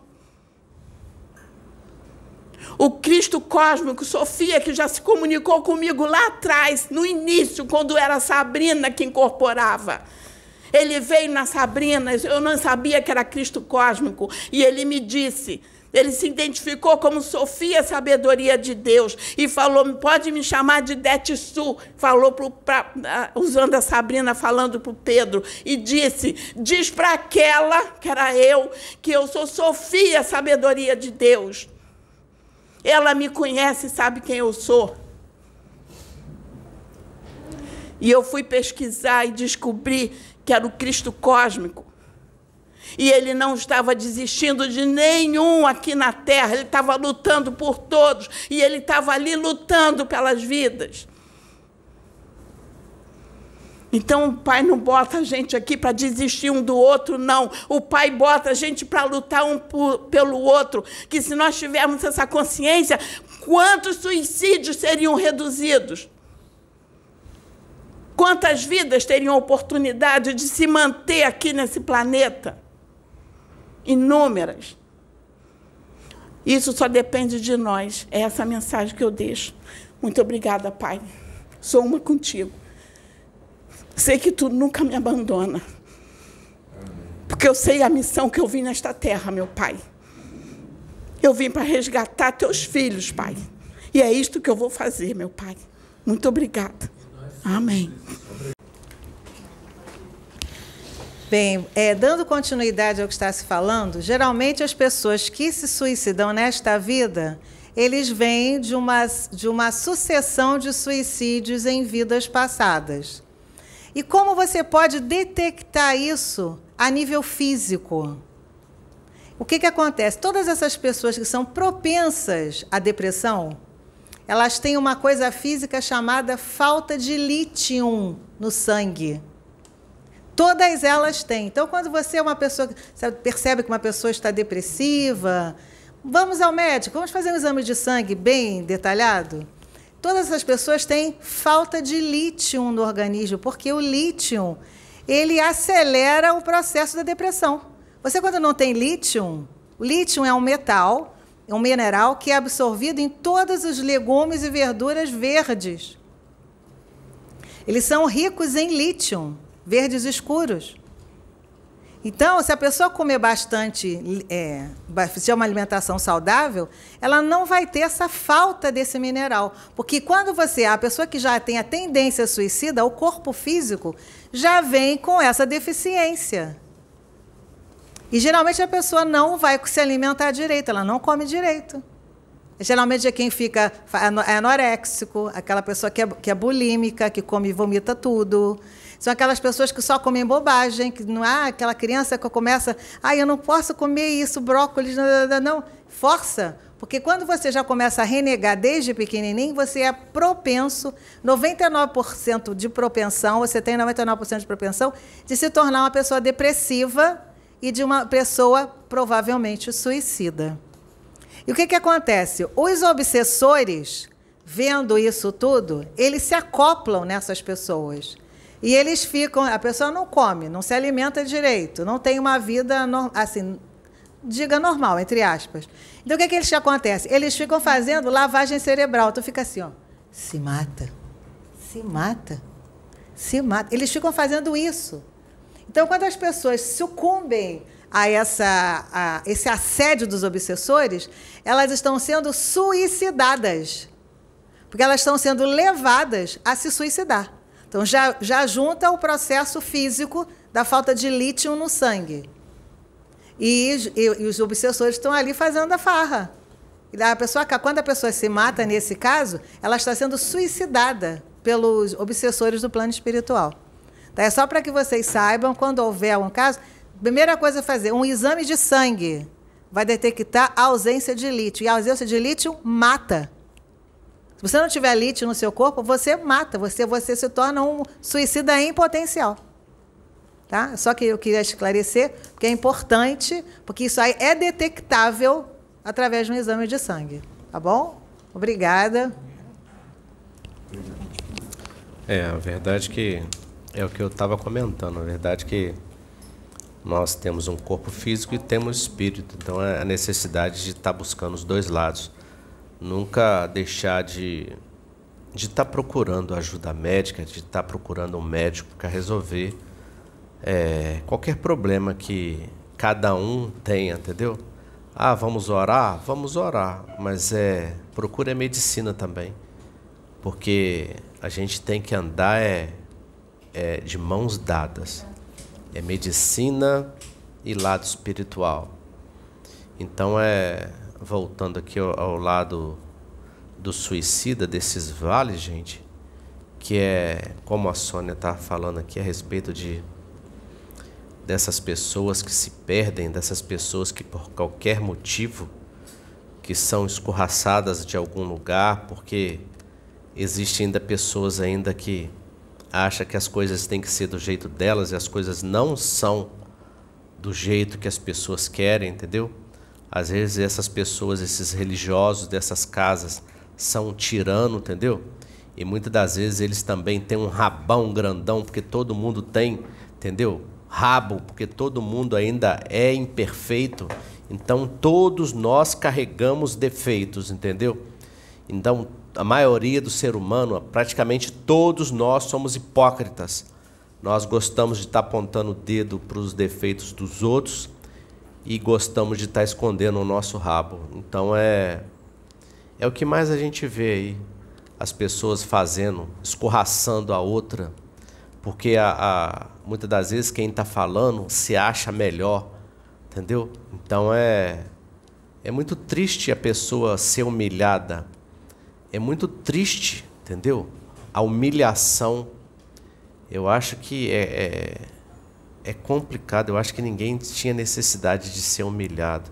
O Cristo cósmico, Sofia, que já se comunicou comigo lá atrás, no início, quando era a Sabrina que incorporava. Ele veio na Sabrina, eu não sabia que era Cristo cósmico, e ele me disse, ele se identificou como Sofia, sabedoria de Deus, e falou, pode me chamar de Detsu, falou pro, pra, usando a Sabrina, falando para o Pedro, e disse, diz para aquela, que era eu, que eu sou Sofia, sabedoria de Deus. Ela me conhece e sabe quem eu sou. E eu fui pesquisar e descobri que era o Cristo cósmico. E ele não estava desistindo de nenhum aqui na Terra. Ele estava lutando por todos. E ele estava ali lutando pelas vidas. Então, o Pai não bota a gente aqui para desistir um do outro, não. O Pai bota a gente para lutar um por, pelo outro. Que se nós tivermos essa consciência, quantos suicídios seriam reduzidos? Quantas vidas teriam oportunidade de se manter aqui nesse planeta? Inúmeras. Isso só depende de nós. É essa a mensagem que eu deixo. Muito obrigada, Pai. Sou uma contigo. Sei que tu nunca me abandona. Porque eu sei a missão que eu vim nesta terra, meu Pai. Eu vim para resgatar teus filhos, Pai. E é isto que eu vou fazer, meu Pai. Muito obrigada. Amém. Bem, é, dando continuidade ao que está se falando, geralmente as pessoas que se suicidam nesta vida, eles vêm de uma, de uma sucessão de suicídios em vidas passadas. E como você pode detectar isso a nível físico? O que que acontece? Todas essas pessoas que são propensas à depressão, elas têm uma coisa física chamada falta de lítio no sangue. Todas elas têm. Então, quando você é uma pessoa, você percebe que uma pessoa está depressiva, vamos ao médico, vamos fazer um exame de sangue bem detalhado. Todas essas pessoas têm falta de lítio no organismo, porque o lítio, ele acelera o processo da depressão. Você, quando não tem lítio, o lítio é um metal, é um mineral que é absorvido em todos os legumes e verduras verdes. Eles são ricos em lítio, verdes escuros. Então, se a pessoa comer bastante, é, fizer uma alimentação saudável, ela não vai ter essa falta desse mineral. Porque quando você, a pessoa que já tem a tendência suicida, o corpo físico já vem com essa deficiência. E geralmente a pessoa não vai se alimentar direito, ela não come direito. Geralmente é quem fica é anoréxico, aquela pessoa que é, que é bulímica, que come e vomita tudo. São aquelas pessoas que só comem bobagem, que não há aquela criança que começa, ah, eu não posso comer isso, brócolis, não, não, não. Força, porque quando você já começa a renegar desde pequenininho, você é propenso, noventa e nove por cento de propensão, você tem noventa e nove por cento de propensão de se tornar uma pessoa depressiva e de uma pessoa provavelmente suicida. E o que, que acontece? Os obsessores, vendo isso tudo, eles se acoplam nessas pessoas. E eles ficam... A pessoa não come, não se alimenta direito, não tem uma vida, assim, diga normal, entre aspas. Então, o que, que eles acontece? Eles ficam fazendo lavagem cerebral. Tu fica assim, ó, se mata, se mata, se mata. Eles ficam fazendo isso. Então, quando as pessoas sucumbem a, essa, a esse assédio dos obsessores, elas estão sendo suicidadas, porque elas estão sendo levadas a se suicidar. Então, já, já junta o processo físico da falta de lítio no sangue. E, e, e os obsessores estão ali fazendo a farra. E a pessoa, quando a pessoa se mata, nesse caso, ela está sendo suicidada pelos obsessores do plano espiritual. Então, é só para que vocês saibam, quando houver um caso, a primeira coisa a fazer, um exame de sangue vai detectar a ausência de lítio. E a ausência de lítio mata. Se você não tiver lítio no seu corpo, você mata, você, você se torna um suicida em potencial. Tá? Só que eu queria esclarecer, porque é importante, porque isso aí é detectável através de um exame de sangue. Tá bom? Obrigada. É, a verdade que é o que eu estava comentando. A verdade que nós temos um corpo físico e temos espírito. Então, é a necessidade de estar buscando os dois lados. Nunca deixar de de estar procurando ajuda médica, de estar procurando um médico para resolver é, qualquer problema que cada um tenha, entendeu? Ah, vamos orar? Vamos orar, mas é, procure a medicina também, porque a gente tem que andar é, é, de mãos dadas. É medicina e lado espiritual. Então, é, voltando aqui ao, ao lado do suicida, desses vales, gente, que é, como a Sônia está falando aqui, a respeito de dessas pessoas que se perdem, dessas pessoas que por qualquer motivo que são escorraçadas de algum lugar, porque existem ainda pessoas ainda que acham que as coisas têm que ser do jeito delas e as coisas não são do jeito que as pessoas querem, entendeu? Às vezes essas pessoas, esses religiosos dessas casas são um tirano, entendeu? E muitas das vezes eles também têm um rabão grandão, porque todo mundo tem, entendeu? Rabo, porque todo mundo ainda é imperfeito. Então todos nós carregamos defeitos, entendeu? Então a maioria do ser humano, praticamente todos nós somos hipócritas. Nós gostamos de estar apontando o dedo para os defeitos dos outros e gostamos de estar escondendo o nosso rabo. Então é, é o que mais a gente vê aí, as pessoas fazendo, escorraçando a outra, porque a, a, muitas das vezes quem está falando se acha melhor, entendeu? Então é, é muito triste a pessoa ser humilhada, é muito triste, entendeu? A humilhação, eu acho que é, é, é complicado, eu acho que ninguém tinha necessidade de ser humilhado.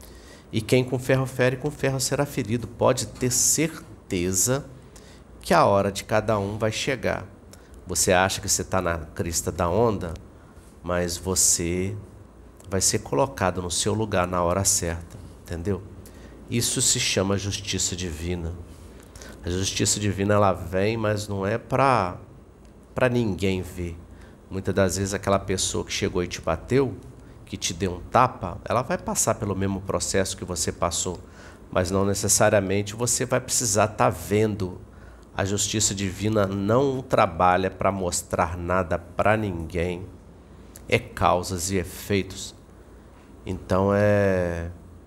E quem com ferro fere, com ferro será ferido. Pode ter certeza que a hora de cada um vai chegar. Você acha que você está na crista da onda, mas você vai ser colocado no seu lugar na hora certa, entendeu? Isso se chama justiça divina. A justiça divina, ela vem, mas não é para para ninguém ver. Muitas das vezes aquela pessoa que chegou e te bateu, que te deu um tapa, ela vai passar pelo mesmo processo que você passou, mas não necessariamente você vai precisar estar vendo. A justiça divina não trabalha para mostrar nada para ninguém. É causas e efeitos. Então é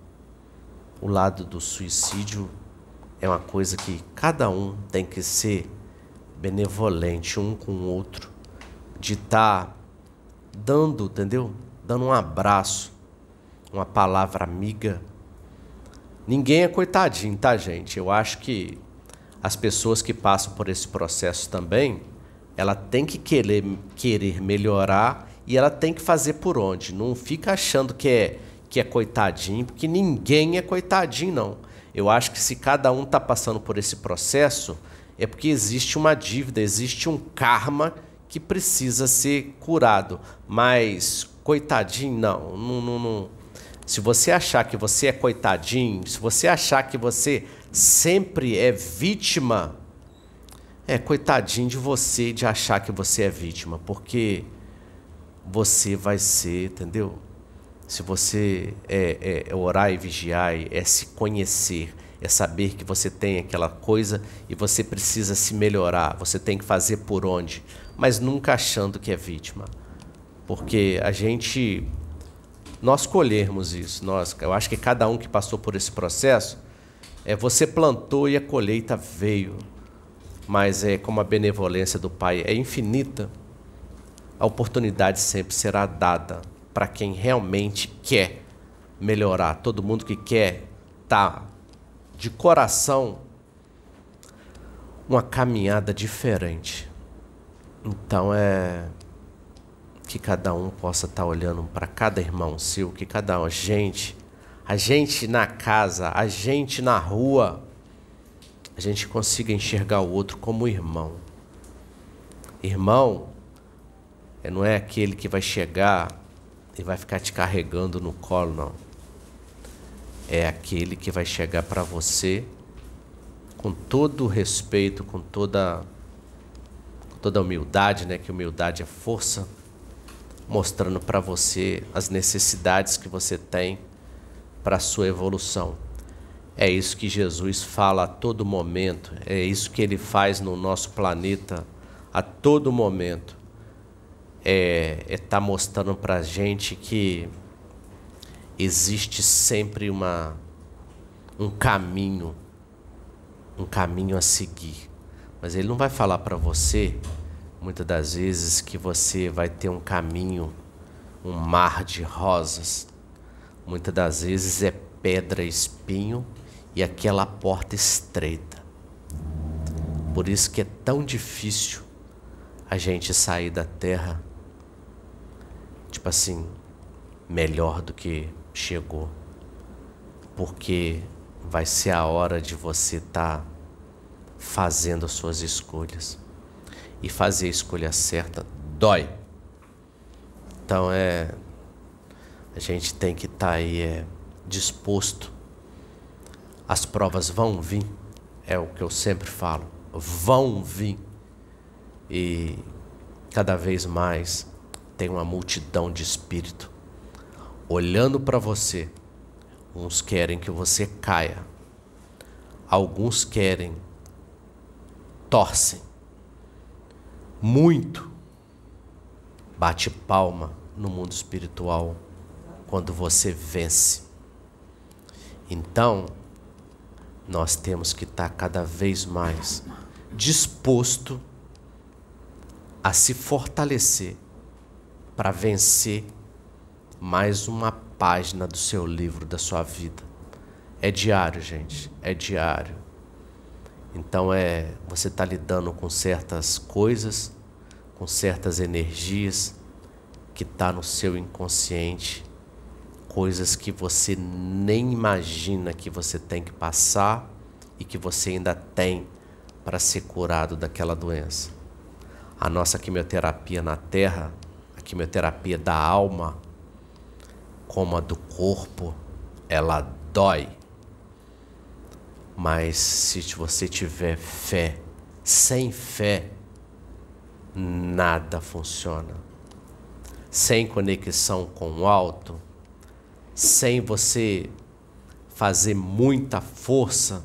o lado do suicídio é uma coisa que cada um tem que ser benevolente um com o outro, de estar dando, entendeu? Dando um abraço, uma palavra amiga. Ninguém é coitadinho, tá, gente? Eu acho que as pessoas que passam por esse processo também, ela tem que querer, querer melhorar e ela tem que fazer por onde. Não fica achando que é, que é coitadinho, porque ninguém é coitadinho, não. Eu acho que se cada um está passando por esse processo, é porque existe uma dívida, existe um karma que precisa ser curado. Mas, coitadinho, não. não, não, não. Se você achar que você é coitadinho, se você achar que você sempre é vítima, é coitadinho de você de achar que você é vítima, porque você vai ser, entendeu? Se você é, é orar e vigiar, é se conhecer, é saber que você tem aquela coisa e você precisa se melhorar, você tem que fazer por onde, mas nunca achando que é vítima. Porque a gente, nós colhermos isso, nós, eu acho que cada um que passou por esse processo, é, você plantou e a colheita veio, mas é como a benevolência do Pai é infinita, a oportunidade sempre será dada para quem realmente quer melhorar. Todo mundo que quer estar de coração uma caminhada diferente. Então é que cada um possa estar olhando para cada irmão seu, que cada um, a gente, a gente na casa, a gente na rua, a gente consiga enxergar o outro como irmão. Irmão não é aquele que vai chegar e vai ficar te carregando no colo, não. É aquele que vai chegar para você com todo o respeito, com toda, com toda a humildade, né? Que humildade é força, mostrando para você as necessidades que você tem para a sua evolução. É isso que Jesus fala a todo momento, é isso que Ele faz no nosso planeta a todo momento. É estar tá mostrando para a gente que existe sempre uma, um caminho, um caminho a seguir. Mas Ele não vai falar para você, muitas das vezes, que você vai ter um caminho, um mar de rosas. Muitas das vezes é pedra, espinho e aquela porta estreita. Por isso que é tão difícil a gente sair da terra, tipo assim, melhor do que chegou. Porque vai ser a hora de você estar fazendo as suas escolhas. E fazer a escolha certa dói. Então é... a gente tem que estar aí é, disposto. As provas vão vir. É o que eu sempre falo. Vão vir. E cada vez mais tem uma multidão de espírito olhando para você. Uns querem que você caia. Alguns querem, torcem. Muito bate palma no mundo espiritual quando você vence. Então, nós temos que estar cada vez mais disposto a se fortalecer para vencer mais uma página do seu livro, da sua vida. É diário, gente, é diário. Então é, você está lidando com certas coisas, com certas energias que está no seu inconsciente, coisas que você nem imagina que você tem que passar e que você ainda tem para ser curado daquela doença. A nossa quimioterapia na Terra, a quimioterapia da alma, como a do corpo, ela dói. Mas se você tiver fé, sem fé, nada funciona. Sem conexão com o alto, sem você fazer muita força,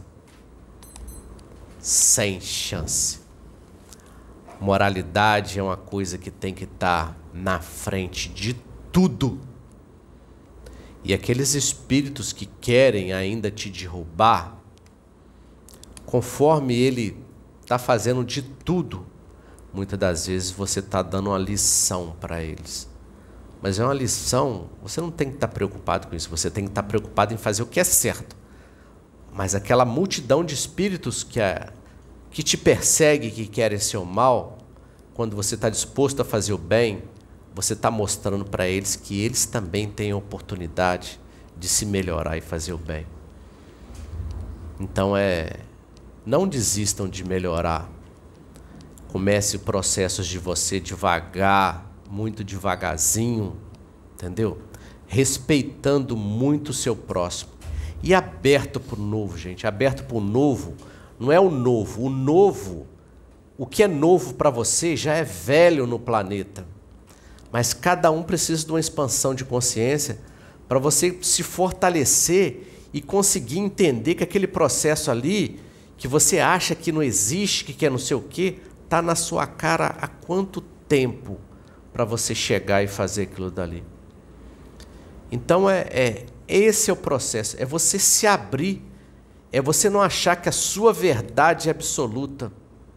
sem chance. Moralidade é uma coisa que tem que estar na frente de tudo. E aqueles espíritos que querem ainda te derrubar, conforme ele está fazendo de tudo, muitas das vezes você está dando uma lição para eles. Mas é uma lição, você não tem que estar preocupado com isso, você tem que estar preocupado em fazer o que é certo. Mas aquela multidão de espíritos que, é, que te persegue, que querem seu mal, quando você está disposto a fazer o bem, você está mostrando para eles que eles também têm a oportunidade de se melhorar e fazer o bem. Então é, não desistam de melhorar. Comece processos de você devagar, muito devagarzinho, entendeu? respeitando muito o seu próximo e aberto para o novo, gente. Aberto para o novo não é o novo. O novo, o que é novo para você já é velho no planeta. Mas cada um precisa de uma expansão de consciência para você se fortalecer e conseguir entender que aquele processo ali, que você acha que não existe, que é não sei o quê, está na sua cara há quanto tempo para você chegar e fazer aquilo dali. Então, é, é, esse é o processo, é você se abrir, é você não achar que a sua verdade é absoluta.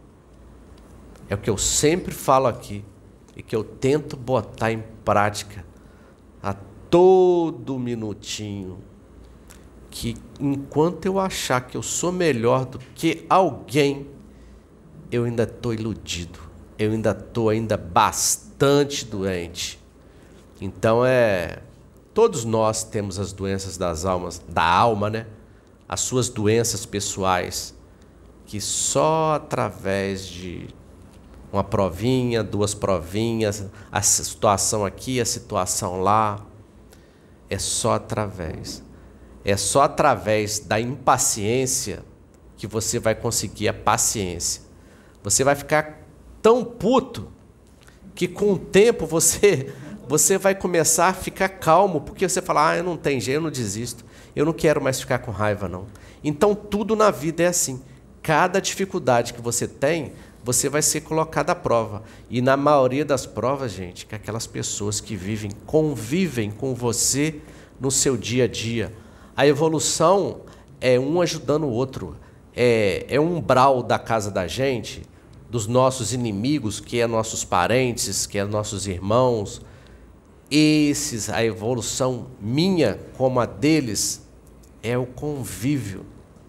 É o que eu sempre falo aqui e que eu tento botar em prática a todo minutinho, que enquanto eu achar que eu sou melhor do que alguém, eu ainda estou iludido, eu ainda estou ainda bastante doente. Então é, todos nós temos as doenças das almas, da alma, né? As suas doenças pessoais, que só através de uma provinha, duas provinhas, a situação aqui, a situação lá, é só através. É só através da impaciência que você vai conseguir a paciência. Você vai ficar tão puto que com o tempo você, você vai começar a ficar calmo, porque você fala, ah, eu não tenho jeito, eu não desisto, eu não quero mais ficar com raiva, não. Então tudo na vida é assim. Cada dificuldade que você tem, você vai ser colocado à prova. E na maioria das provas, gente, que aquelas pessoas que vivem, convivem com você no seu dia a dia. A evolução é um ajudando o outro. É, é um umbral da casa da gente, dos nossos inimigos, que é nossos parentes, que é nossos irmãos. Esses, a evolução minha como a deles, é o convívio.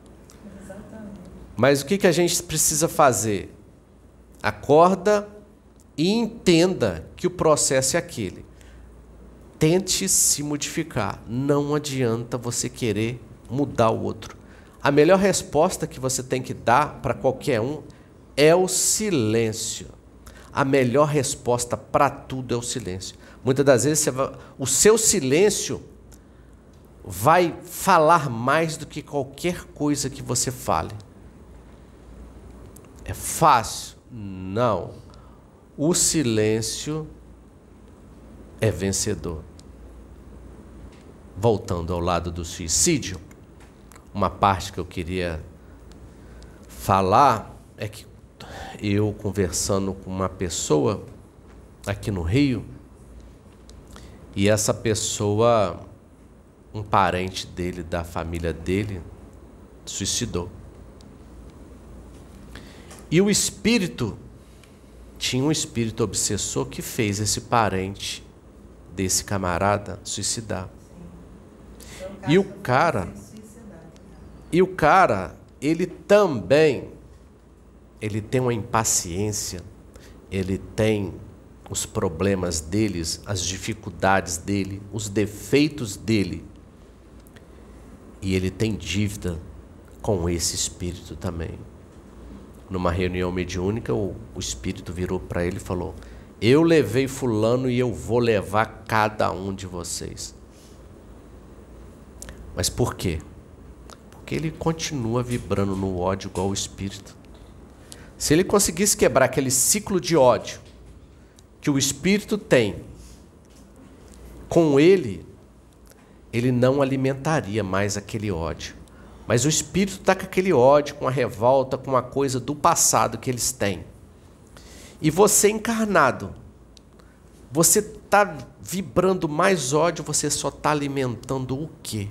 Mas o que, que a gente precisa fazer? Acorda e entenda que o processo é aquele. Tente se modificar. Não adianta você querer mudar o outro. A melhor resposta que você tem que dar para qualquer um é o silêncio. A melhor resposta para tudo é o silêncio. Muitas das vezes você vai, o seu silêncio vai falar mais do que qualquer coisa que você fale. É fácil? Não. O silêncio é vencedor. Voltando ao lado do suicídio, uma parte que eu queria falar é que eu conversando com uma pessoa aqui no Rio, e essa pessoa, um parente dele, da família dele, suicidou. E o espírito, tinha um espírito obsessor que fez esse parente desse camarada suicidar. E o cara, e o cara, ele também, ele tem uma impaciência, ele tem os problemas deles, as dificuldades dele, os defeitos dele. E ele tem dívida com esse espírito também. Numa reunião mediúnica, o, o espírito virou para ele e falou: eu levei fulano e eu vou levar cada um de vocês. Mas por quê? Porque ele continua vibrando no ódio igual o espírito. Se ele conseguisse quebrar aquele ciclo de ódio que o espírito tem com ele, ele não alimentaria mais aquele ódio. Mas o espírito está com aquele ódio, com a revolta, com a coisa do passado que eles têm. E você encarnado, você está vibrando mais ódio, você só está alimentando o quê?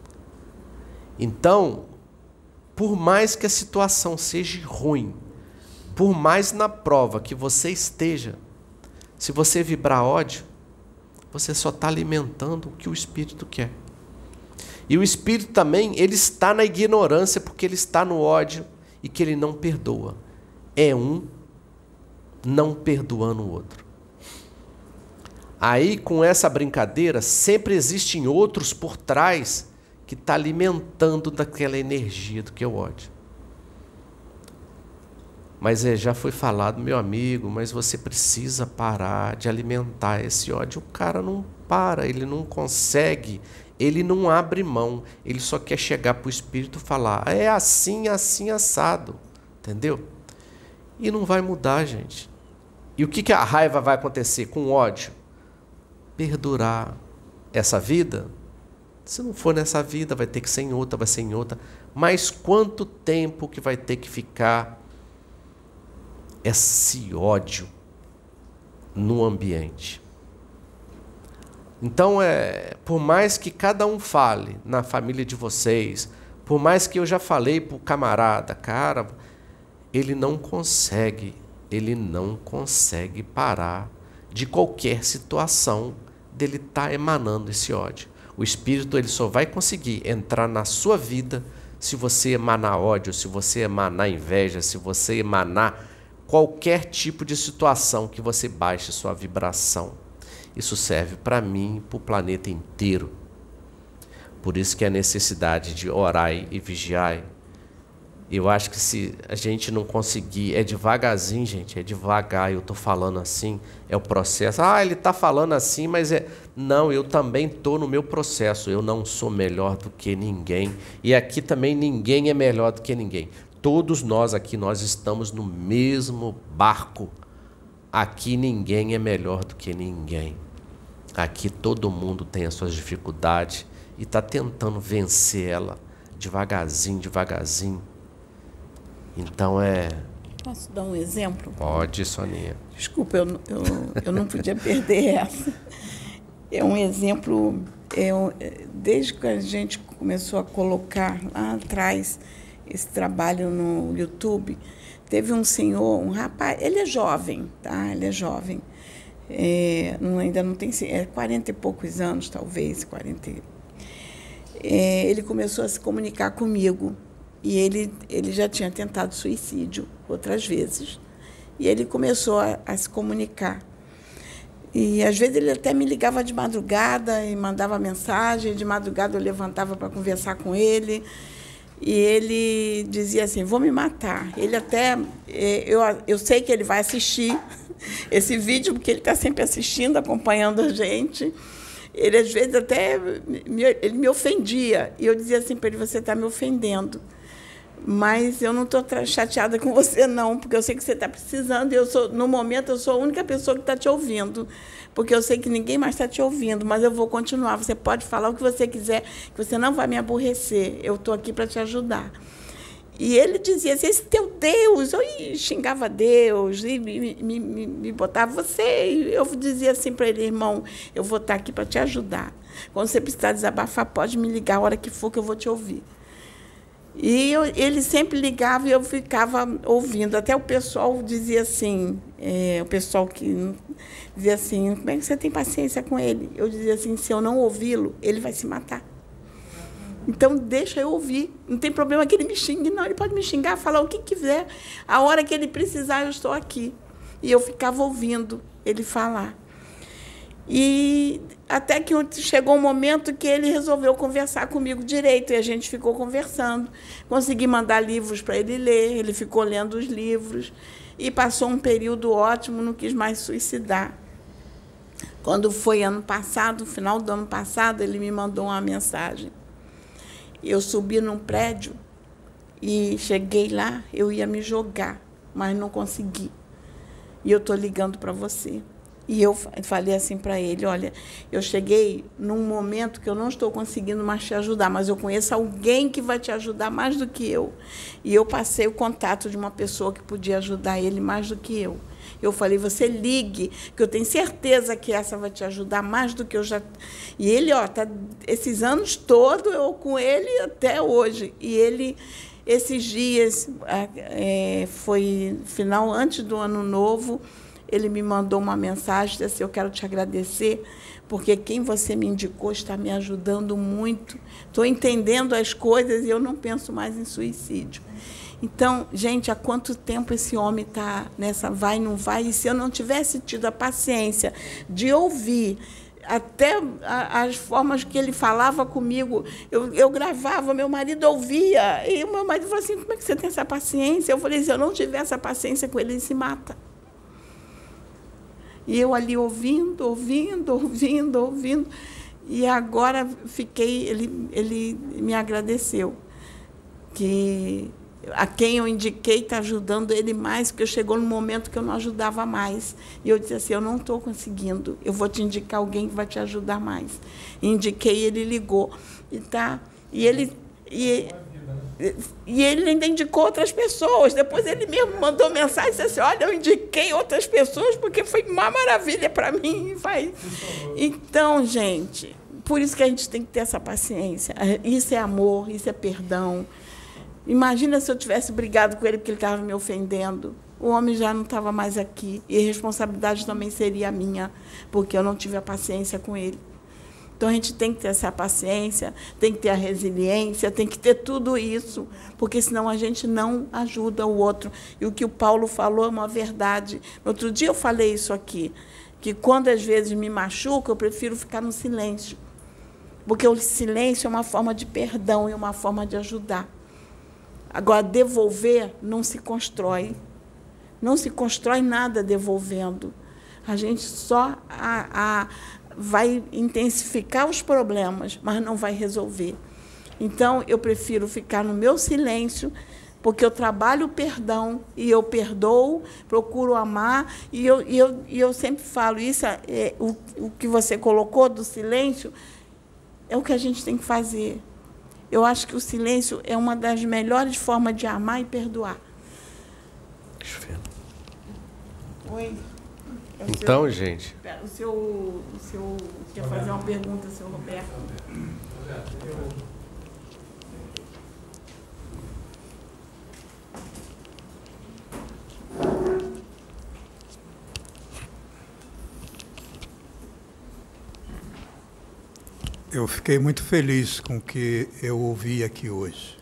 Então, por mais que a situação seja ruim, por mais na prova que você esteja, se você vibrar ódio, você só está alimentando o que o espírito quer. E o espírito também, ele está na ignorância porque ele está no ódio e que ele não perdoa. É um não perdoando o outro. Aí, com essa brincadeira, sempre existem outros por trás que estão alimentando daquela energia do que é o ódio. Mas é, já foi falado, meu amigo, mas você precisa parar de alimentar esse ódio. O cara não para, ele não consegue, ele não abre mão, ele só quer chegar para o Espírito e falar, é assim, assim, assado, entendeu? E não vai mudar, gente. E o que, que a raiva vai acontecer com o ódio? Perdurar essa vida? Se não for nessa vida, vai ter que ser em outra, vai ser em outra. Mas quanto tempo que vai ter que ficar esse ódio no ambiente? Então, é, por mais que cada um fale na família de vocês, por mais que eu já falei para o camarada, cara, ele não consegue, ele não consegue parar de qualquer situação dele estar emanando esse ódio. O Espírito ele só vai conseguir entrar na sua vida se você emanar ódio, se você emanar inveja, se você emanar qualquer tipo de situação que você baixe sua vibração. Isso serve para mim e para o planeta inteiro. Por isso que a necessidade de orar e vigiar. Eu acho que se a gente não conseguir, é devagarzinho, gente, é devagar, eu estou falando assim, é o processo. Ah, ele está falando assim, mas é... Não, eu também estou no meu processo, eu não sou melhor do que ninguém. E aqui também ninguém é melhor do que ninguém. Todos nós aqui, nós estamos no mesmo barco. Aqui ninguém é melhor do que ninguém. Aqui todo mundo tem as suas dificuldades e está tentando vencer ela devagarzinho, devagarzinho. Então é... Posso dar um exemplo? Pode, Soninha. Desculpa, eu, eu, eu não podia perder essa. É um exemplo, é, desde que a gente começou a colocar lá atrás esse trabalho no YouTube, teve um senhor, um rapaz, ele é jovem, tá? Ele é jovem. É, não, ainda não tem... É quarenta e poucos anos, talvez, quarenta. É, ele começou a se comunicar comigo. E ele, ele já tinha tentado suicídio outras vezes. E ele começou a, a se comunicar. E, às vezes, ele até me ligava de madrugada e mandava mensagem. De madrugada, eu levantava para conversar com ele. E ele dizia assim, vou me matar. Ele até... Eu, eu sei que ele vai assistir esse vídeo, porque ele está sempre assistindo, acompanhando a gente. Ele, às vezes, até me, ele me ofendia. E eu dizia assim para ele, você está me ofendendo. Mas eu não estou chateada com você, não, porque eu sei que você está precisando, e eu sou, no momento eu sou a única pessoa que está te ouvindo, porque eu sei que ninguém mais está te ouvindo, mas eu vou continuar. Você pode falar o que você quiser, que você não vai me aborrecer, eu estou aqui para te ajudar. E ele dizia assim, esse teu Deus, eu xingava Deus, e me, me, me, me botava você, e eu dizia assim para ele, irmão, eu vou estar aqui para te ajudar. Quando você precisar desabafar, pode me ligar a hora que for, que eu vou te ouvir. E eu, ele sempre ligava e eu ficava ouvindo. Até o pessoal dizia assim, é, o pessoal que dizia assim, como é que você tem paciência com ele? Eu dizia assim, se eu não ouvi-lo, ele vai se matar. Então, deixa eu ouvir. Não tem problema que ele me xingue, não. Ele pode me xingar, falar o que quiser. A hora que ele precisar, eu estou aqui. E eu ficava ouvindo ele falar. E até que chegou um momento que ele resolveu conversar comigo direito, e a gente ficou conversando. Consegui mandar livros para ele ler, ele ficou lendo os livros, e passou um período ótimo, não quis mais suicidar. Quando foi ano passado, no final do ano passado, ele me mandou uma mensagem. Eu subi num prédio e cheguei lá, eu ia me jogar, mas não consegui. E eu estou ligando para você. E eu falei assim para ele, olha, eu cheguei num momento que eu não estou conseguindo mais te ajudar, mas eu conheço alguém que vai te ajudar mais do que eu. E eu passei o contato de uma pessoa que podia ajudar ele mais do que eu. Eu falei, você ligue, que eu tenho certeza que essa vai te ajudar mais do que eu já... E ele, ó, tá esses anos todos, eu com ele até hoje. E ele, esses dias, é, foi final antes do ano novo, ele me mandou uma mensagem, disse, eu quero te agradecer, porque quem você me indicou está me ajudando muito. Estou entendendo as coisas e eu não penso mais em suicídio. Então, gente, há quanto tempo esse homem está nessa vai, não vai? E se eu não tivesse tido a paciência de ouvir até a, as formas que ele falava comigo, eu, eu gravava, meu marido ouvia, e o meu marido falou assim, como é que você tem essa paciência? Eu falei, se eu não tiver essa paciência com ele, ele se mata. E eu ali ouvindo, ouvindo, ouvindo, ouvindo, e agora fiquei, ele, ele me agradeceu, que a quem eu indiquei está ajudando ele mais, porque chegou no momento que eu não ajudava mais. E eu disse assim, eu não estou conseguindo, eu vou te indicar alguém que vai te ajudar mais. E indiquei, ele ligou. E, tá, e, ele, e, e ele ainda indicou outras pessoas. Depois ele mesmo mandou mensagem e disse assim, olha, eu indiquei outras pessoas porque foi uma maravilha para mim. Vai. Então, gente, por isso que a gente tem que ter essa paciência. Isso é amor, isso é perdão. Imagina se eu tivesse brigado com ele porque ele estava me ofendendo. O homem já não estava mais aqui. E a responsabilidade também seria minha, porque eu não tive a paciência com ele. Então, a gente tem que ter essa paciência, tem que ter a resiliência, tem que ter tudo isso, porque senão a gente não ajuda o outro. E o que o Paulo falou é uma verdade. No outro dia eu falei isso aqui, que quando às vezes me machuca, eu prefiro ficar no silêncio. Porque o silêncio é uma forma de perdão e uma forma de ajudar. Agora, devolver não se constrói. Não se constrói nada devolvendo. A gente só a, a, vai intensificar os problemas, mas não vai resolver. Então, eu prefiro ficar no meu silêncio, porque eu trabalho o perdão, e eu perdoo, procuro amar, e eu, e eu, e eu sempre falo, isso é, é, o, o que você colocou do silêncio é o que a gente tem que fazer. Eu acho que o silêncio é uma das melhores formas de amar e perdoar. Deixa eu ver. Oi. É então, seu, gente... O seu, o seu... Quer fazer uma pergunta, seu Roberto? Eu fiquei muito feliz com o que eu ouvi aqui hoje.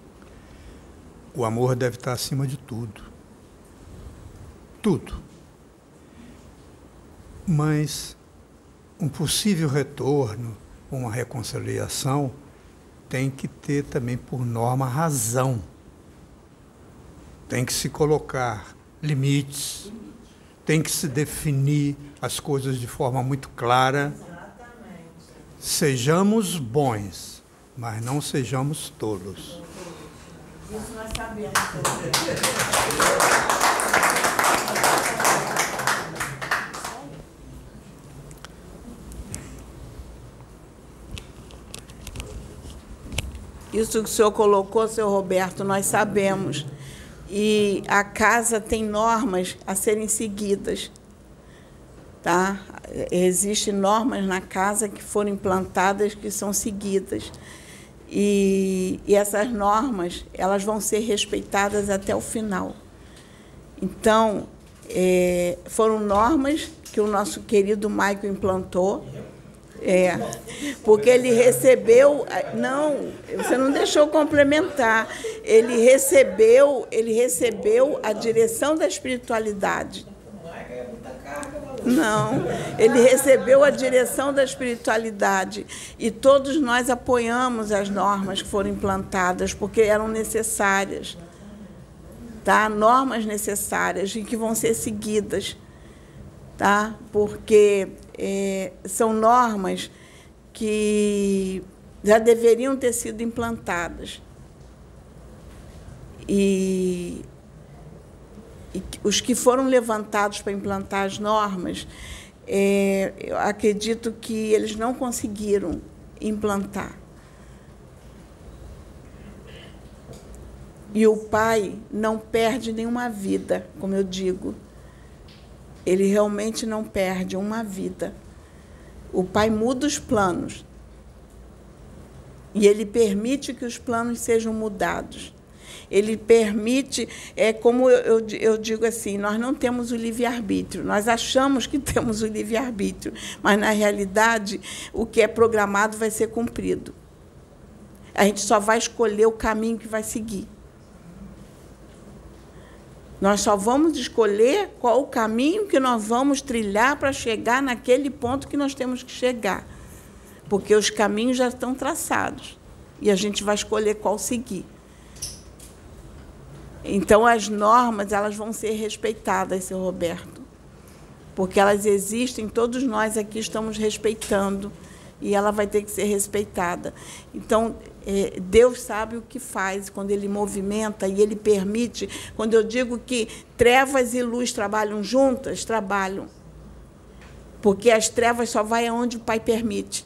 O amor deve estar acima de tudo. Tudo. Mas um possível retorno, uma reconciliação, tem que ter também por norma a razão. Tem que se colocar limites, tem que se definir as coisas de forma muito clara. Sejamos bons, mas não sejamos tolos. Isso nós sabemos. Isso que o senhor colocou, seu Roberto, nós sabemos. E a casa tem normas a serem seguidas. Tá? Existem normas na casa que foram implantadas, que são seguidas. E, e essas normas, elas vão ser respeitadas até o final. Então, é, foram normas que o nosso querido Michael implantou, é, porque ele recebeu... Não, você não deixou complementar. Ele recebeu, ele recebeu a direção da espiritualidade. Não, ele recebeu a direção da espiritualidade e todos nós apoiamos as normas que foram implantadas porque eram necessárias, tá? Normas necessárias e que vão ser seguidas, tá? Porque é, são normas que já deveriam ter sido implantadas. E E os que foram levantados para implantar as normas, é, eu acredito que eles não conseguiram implantar. E o pai não perde nenhuma vida, como eu digo. Ele realmente não perde uma vida. O pai muda os planos. E ele permite que os planos sejam mudados. Ele permite, é como eu, eu, eu digo assim, nós não temos o livre-arbítrio, nós achamos que temos o livre-arbítrio, mas, na realidade, o que é programado vai ser cumprido. A gente só vai escolher o caminho que vai seguir. Nós só vamos escolher qual o caminho que nós vamos trilhar para chegar naquele ponto que nós temos que chegar. Porque os caminhos já estão traçados. E a gente vai escolher qual seguir. Então, as normas, elas vão ser respeitadas, seu Roberto. Porque elas existem, todos nós aqui estamos respeitando. E ela vai ter que ser respeitada. Então, é, Deus sabe o que faz quando Ele movimenta e Ele permite. Quando eu digo que trevas e luz trabalham juntas, trabalham. Porque as trevas só vai aonde o Pai permite.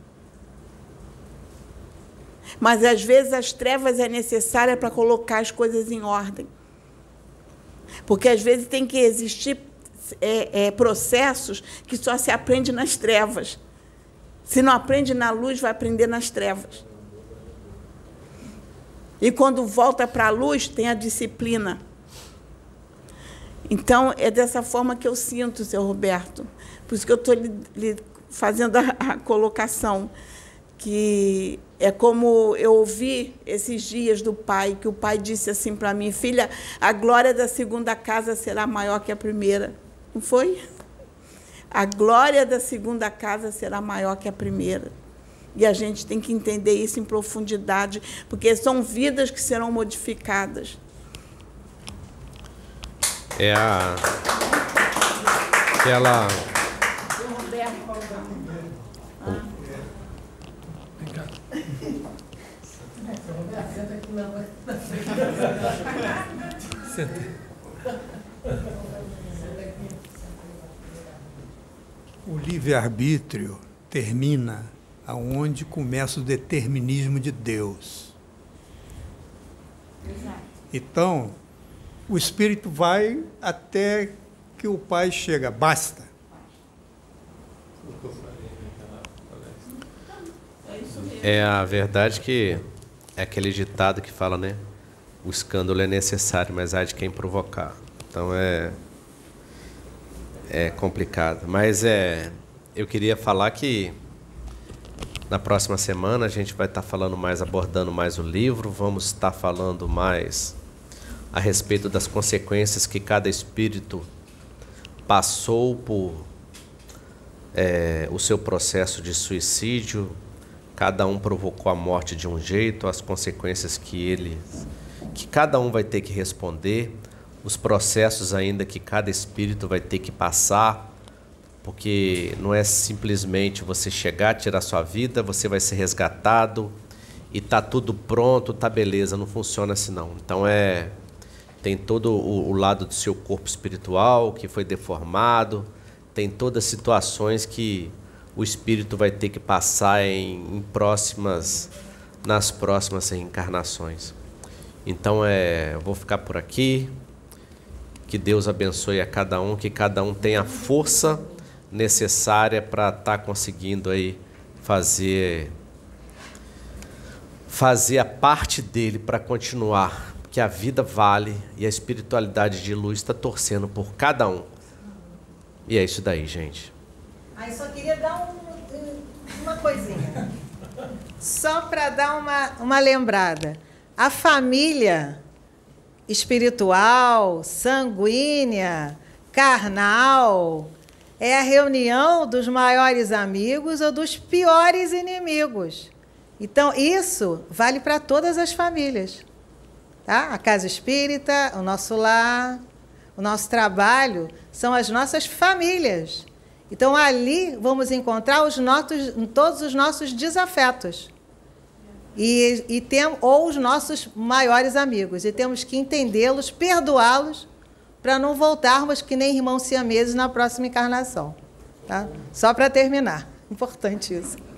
Mas, às vezes, as trevas é necessária para colocar as coisas em ordem. Porque, às vezes, tem que existir é, é, processos que só se aprende nas trevas. Se não aprende na luz, vai aprender nas trevas. E quando volta para a luz, tem a disciplina. Então, é dessa forma que eu sinto, seu Roberto. Por isso que eu estou lhe, lhe fazendo a, a colocação, que é como eu ouvi esses dias do pai, que o pai disse assim para mim: filha, a glória da segunda casa será maior que a primeira. Não foi? A glória da segunda casa será maior que a primeira. E a gente tem que entender isso em profundidade, porque são vidas que serão modificadas. É a... Ela... O Roberto falou da ah. Vem cá. Senta aqui na Senta. O livre-arbítrio termina aonde começa o determinismo de Deus. Exato. Então, o espírito vai até que o pai chega, basta. É a verdade que é aquele ditado que fala, né? O escândalo é necessário, mas há de quem provocar. Então é... É complicado, mas é, eu queria falar que na próxima semana a gente vai estar falando mais, abordando mais o livro, vamos estar falando mais a respeito das consequências que cada espírito passou por é, o seu processo de suicídio, cada um provocou a morte de um jeito, as consequências que ele, que cada um vai ter que responder, os processos ainda que cada espírito vai ter que passar, porque não é simplesmente você chegar, tirar sua vida, você vai ser resgatado e tá tudo pronto, tá beleza, não funciona assim não. Então é, tem todo o, o lado do seu corpo espiritual que foi deformado, tem todas as situações que o espírito vai ter que passar em, em próximas, nas próximas reencarnações. Então é, eu vou ficar por aqui. Que Deus abençoe a cada um, que cada um tenha a força necessária para estar conseguindo aí fazer, fazer a parte dele para continuar, que a vida vale e a espiritualidade de luz está torcendo por cada um. E é isso daí, gente. Aí só queria dar um, uma coisinha, só para dar uma, uma lembrada. A família espiritual, sanguínea, carnal, é a reunião dos maiores amigos ou dos piores inimigos. Então, isso vale para todas as famílias. Tá? A casa espírita, o nosso lar, o nosso trabalho, são as nossas famílias. Então, ali vamos encontrar os nossos, todos os nossos desafetos. E, e tem, ou os nossos maiores amigos. E temos que entendê-los, perdoá-los, para não voltarmos que nem irmãos siameses na próxima encarnação. Tá? Só para terminar. Importante isso.